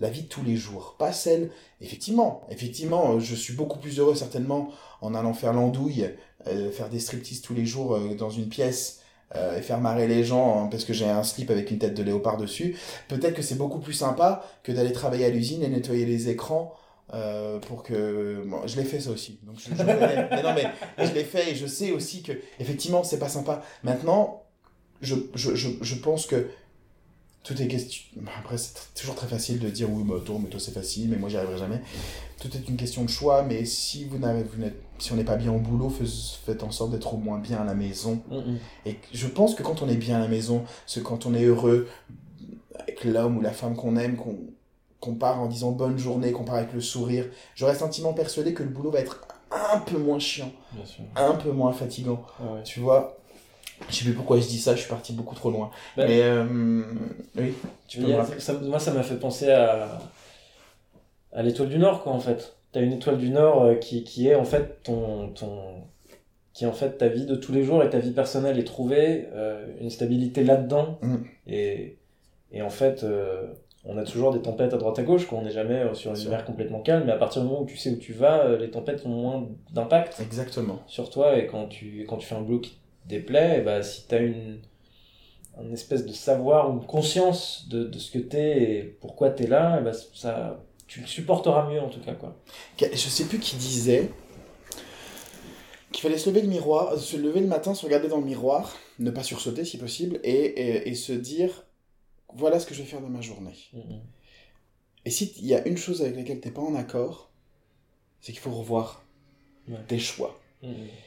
la vie de tous les jours, pas celle, effectivement, effectivement, je suis beaucoup plus heureux certainement en allant faire l'andouille, euh, faire des striptease tous les jours euh, dans une pièce, euh, et faire marrer les gens hein, parce que j'ai un slip avec une tête de léopard dessus. Peut-être que c'est beaucoup plus sympa que d'aller travailler à l'usine et nettoyer les écrans. Euh, pour que bon, je l'ai fait ça aussi donc je, je mais, mais non mais je l'ai fait et je sais aussi que effectivement c'est pas sympa. Maintenant je, je, je, je pense que tout est question. Après c'est t- toujours très facile de dire oui mais toi, mais toi c'est facile mais moi j'y arriverai jamais. Tout est une question de choix, mais si vous n'avez vous n'êtes si on n'est pas bien au boulot, faites, faites en sorte d'être au moins bien à la maison. Mm-hmm. Et je pense que quand on est bien à la maison, c'est quand on est heureux avec l'homme ou la femme qu'on aime, qu'on qu'on part en disant bonne journée, qu'on part avec le sourire, je reste intimement persuadé que le boulot va être un peu moins chiant, bien sûr, un peu moins fatigant. Ah ouais. Tu vois, je sais plus pourquoi je dis ça, je suis parti beaucoup trop loin. Ben, mais euh, oui, tu peux me ça, moi ça m'a fait penser à, à l'étoile du Nord, quoi, en fait. T'as une étoile du Nord euh, qui, qui est en fait ton, ton, qui est en fait ta vie de tous les jours et ta vie personnelle, et trouver euh, une stabilité là-dedans. Mm. Et, et en fait, euh, on a toujours des tempêtes à droite à gauche, quoi. On n'est jamais sur une mer complètement calme, mais à partir du moment où tu sais où tu vas, les tempêtes ont moins d'impact. Exactement. Sur toi, et quand tu, quand tu fais un boulot qui te déplaît, et bah, si tu as une, une espèce de savoir ou une conscience de, de ce que t'es et pourquoi t'es là, et bah, ça, tu le supporteras mieux en tout cas, quoi. Je sais plus qui disait qu'il fallait se lever le miroir, se lever le matin, se regarder dans le miroir, ne pas sursauter si possible, et, et, et se dire voilà ce que je vais faire de ma journée. Mmh. Et s'il y a une chose avec laquelle tu n'es pas en accord, c'est qu'il faut revoir ouais. tes choix. Mmh.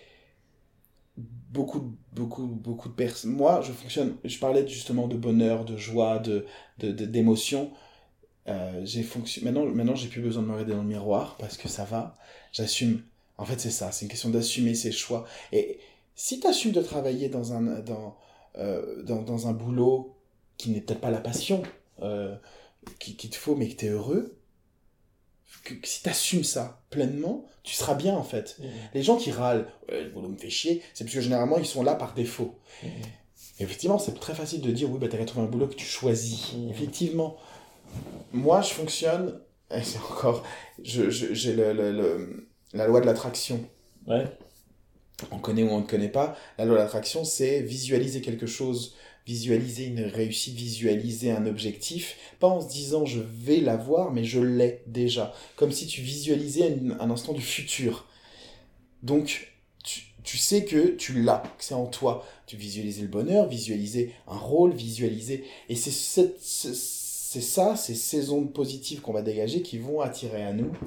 Beaucoup, beaucoup, beaucoup de personnes... Moi, je fonctionne... Je parlais justement de bonheur, de joie, de, de, de, d'émotion. Euh, j'ai fonction... maintenant, maintenant, j'ai plus besoin de me regarder dans le miroir parce que ça va. J'assume. En fait, c'est ça. C'est une question d'assumer ses choix. Et si tu assumes de travailler dans un, dans, euh, dans, dans un boulot qui n'est peut-être pas la passion euh, qui, qui te faut, mais que tu es heureux, que, que si tu assumes ça pleinement, tu seras bien en fait. Mmh. Les gens qui râlent, ouais, le boulot me fait chier, c'est parce que généralement ils sont là par défaut. Mmh. Effectivement, c'est très facile de dire oui, bah, tu as trouvé un boulot que tu choisis. Mmh. Effectivement, moi je fonctionne, et c'est encore, je, je, j'ai le, le, le, la loi de l'attraction. Ouais. On connaît ou on ne connaît pas. La loi de l'attraction, c'est visualiser quelque chose, visualiser une réussite, visualiser un objectif, pas en se disant je vais l'avoir, mais je l'ai déjà. Comme si tu visualisais un, un instant du futur. Donc, tu, tu sais que tu l'as, que c'est en toi. Tu visualises le bonheur, visualiser un rôle, visualiser... Et c'est, cette, c'est, c'est ça, ces saisons positives qu'on va dégager qui vont attirer à nous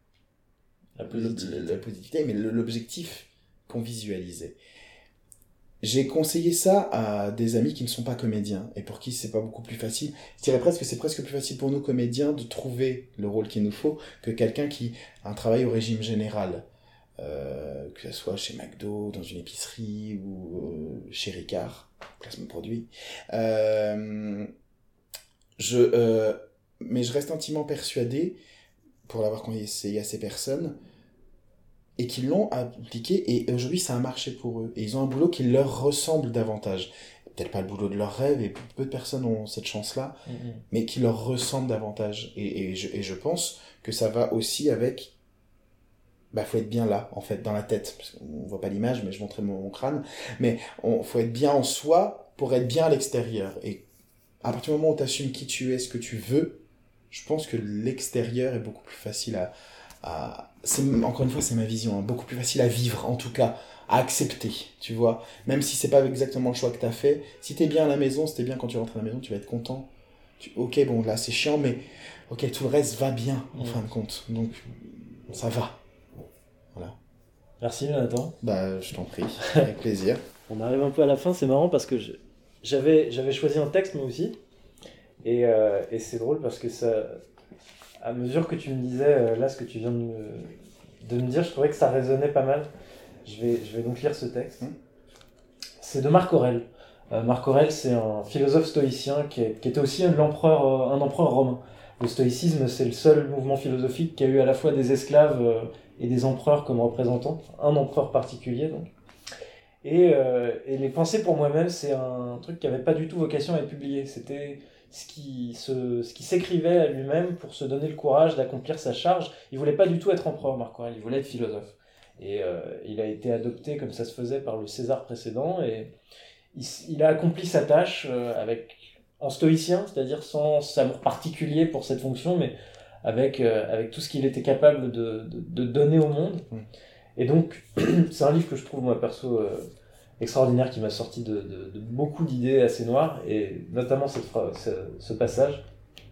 la positivité, la positivité mais l'objectif qu'on visualisait. J'ai conseillé ça à des amis qui ne sont pas comédiens et pour qui c'est pas beaucoup plus facile. Je dirais presque que c'est presque plus facile pour nous comédiens de trouver le rôle qu'il nous faut que quelqu'un qui a un travail au régime général, euh, que ce soit chez McDo, dans une épicerie ou euh, chez Ricard, placement de produit. Euh, je, euh, mais je reste intimement persuadé, pour l'avoir conseillé à ces personnes, et qui l'ont appliqué, et aujourd'hui ça a marché pour eux. Et ils ont un boulot qui leur ressemble davantage. Peut-être pas le boulot de leurs rêves, et peu de personnes ont cette chance-là, mmh. mais qui leur ressemble davantage. Et, et, je, et je pense que ça va aussi avec... Bah, faut être bien là, en fait, dans la tête. Parce qu'on voit pas l'image, mais je montrais mon, mon crâne. Mais on, faut être bien en soi pour être bien à l'extérieur. Et à partir du moment où tu assumes qui tu es, ce que tu veux, je pense que l'extérieur est beaucoup plus facile à... à c'est, encore une fois, c'est ma vision, hein, beaucoup plus facile à vivre, en tout cas, à accepter, tu vois. Même si c'est pas exactement le choix que t'as fait, si t'es bien à la maison, si t'es bien quand tu rentres à la maison, tu vas être content. Tu, ok, bon, là, c'est chiant, mais ok, tout le reste va bien, en mmh. fin de compte. Donc, ça va. Voilà. Merci, Jonathan. Bah, je t'en prie, avec plaisir. On arrive un peu à la fin, c'est marrant parce que je, j'avais, j'avais choisi un texte, moi aussi, et, euh, et c'est drôle parce que ça... À mesure que tu me disais, euh, là, ce que tu viens de me, de me dire, je trouvais que ça résonnait pas mal. Je vais, je vais donc lire ce texte. Mmh. C'est de Marc Aurèle. Euh, Marc Aurèle, c'est un philosophe stoïcien qui, est, qui était aussi un empereur, euh, un empereur romain. Le stoïcisme, c'est le seul mouvement philosophique qui a eu à la fois des esclaves euh, et des empereurs comme représentants. Un empereur particulier, donc. Et, euh, et les pensées pour moi-même, c'est un truc qui n'avait pas du tout vocation à être publié. C'était... ce qui, se, ce qui s'écrivait à lui-même pour se donner le courage d'accomplir sa charge. Il voulait pas du tout être empereur, Marc Aurèle, il voulait être philosophe. Et euh, il a été adopté comme ça se faisait par le César précédent, et il, il a accompli sa tâche euh, avec, en stoïcien, c'est-à-dire sans amour particulier pour cette fonction, mais avec, euh, avec tout ce qu'il était capable de, de, de donner au monde. Mmh. Et donc, c'est un livre que je trouve, moi, perso, euh, extraordinaire, qui m'a sorti de, de, de beaucoup d'idées assez noires, et notamment cette phrase, ce, ce passage.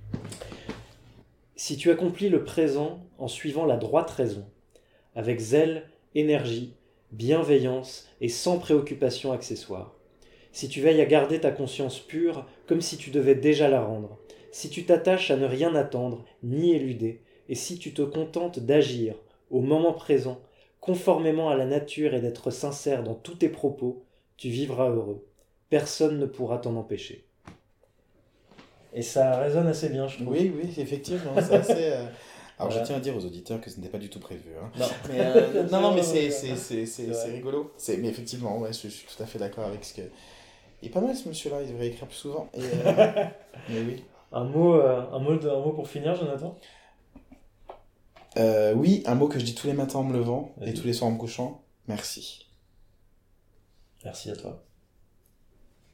Si tu accomplis le présent en suivant la droite raison, avec zèle, énergie, bienveillance et sans préoccupation accessoire, si tu veilles à garder ta conscience pure comme si tu devais déjà la rendre, si tu t'attaches à ne rien attendre ni éluder, et si tu te contentes d'agir au moment présent, conformément à la nature et d'être sincère dans tous tes propos, tu vivras heureux. Personne ne pourra t'en empêcher. Et ça résonne assez bien, je trouve. Oui, oui, effectivement, c'est assez... Euh... Alors, voilà. Je tiens à dire aux auditeurs que ce n'était pas du tout prévu. Hein. Non. Mais, euh, non, non, mais c'est, c'est, c'est, c'est, c'est rigolo. C'est, mais effectivement, ouais, je, je suis tout à fait d'accord avec ce que... Il est pas mal, ce monsieur-là, il devrait écrire plus souvent. Et, euh... mais oui. Un mot, euh, un, mot de, un mot pour finir, Jonathan ? euh, Oui, un mot que je dis tous les matins en me levant. Vas-y. Et tous les soirs en me couchant. Merci. Merci à toi.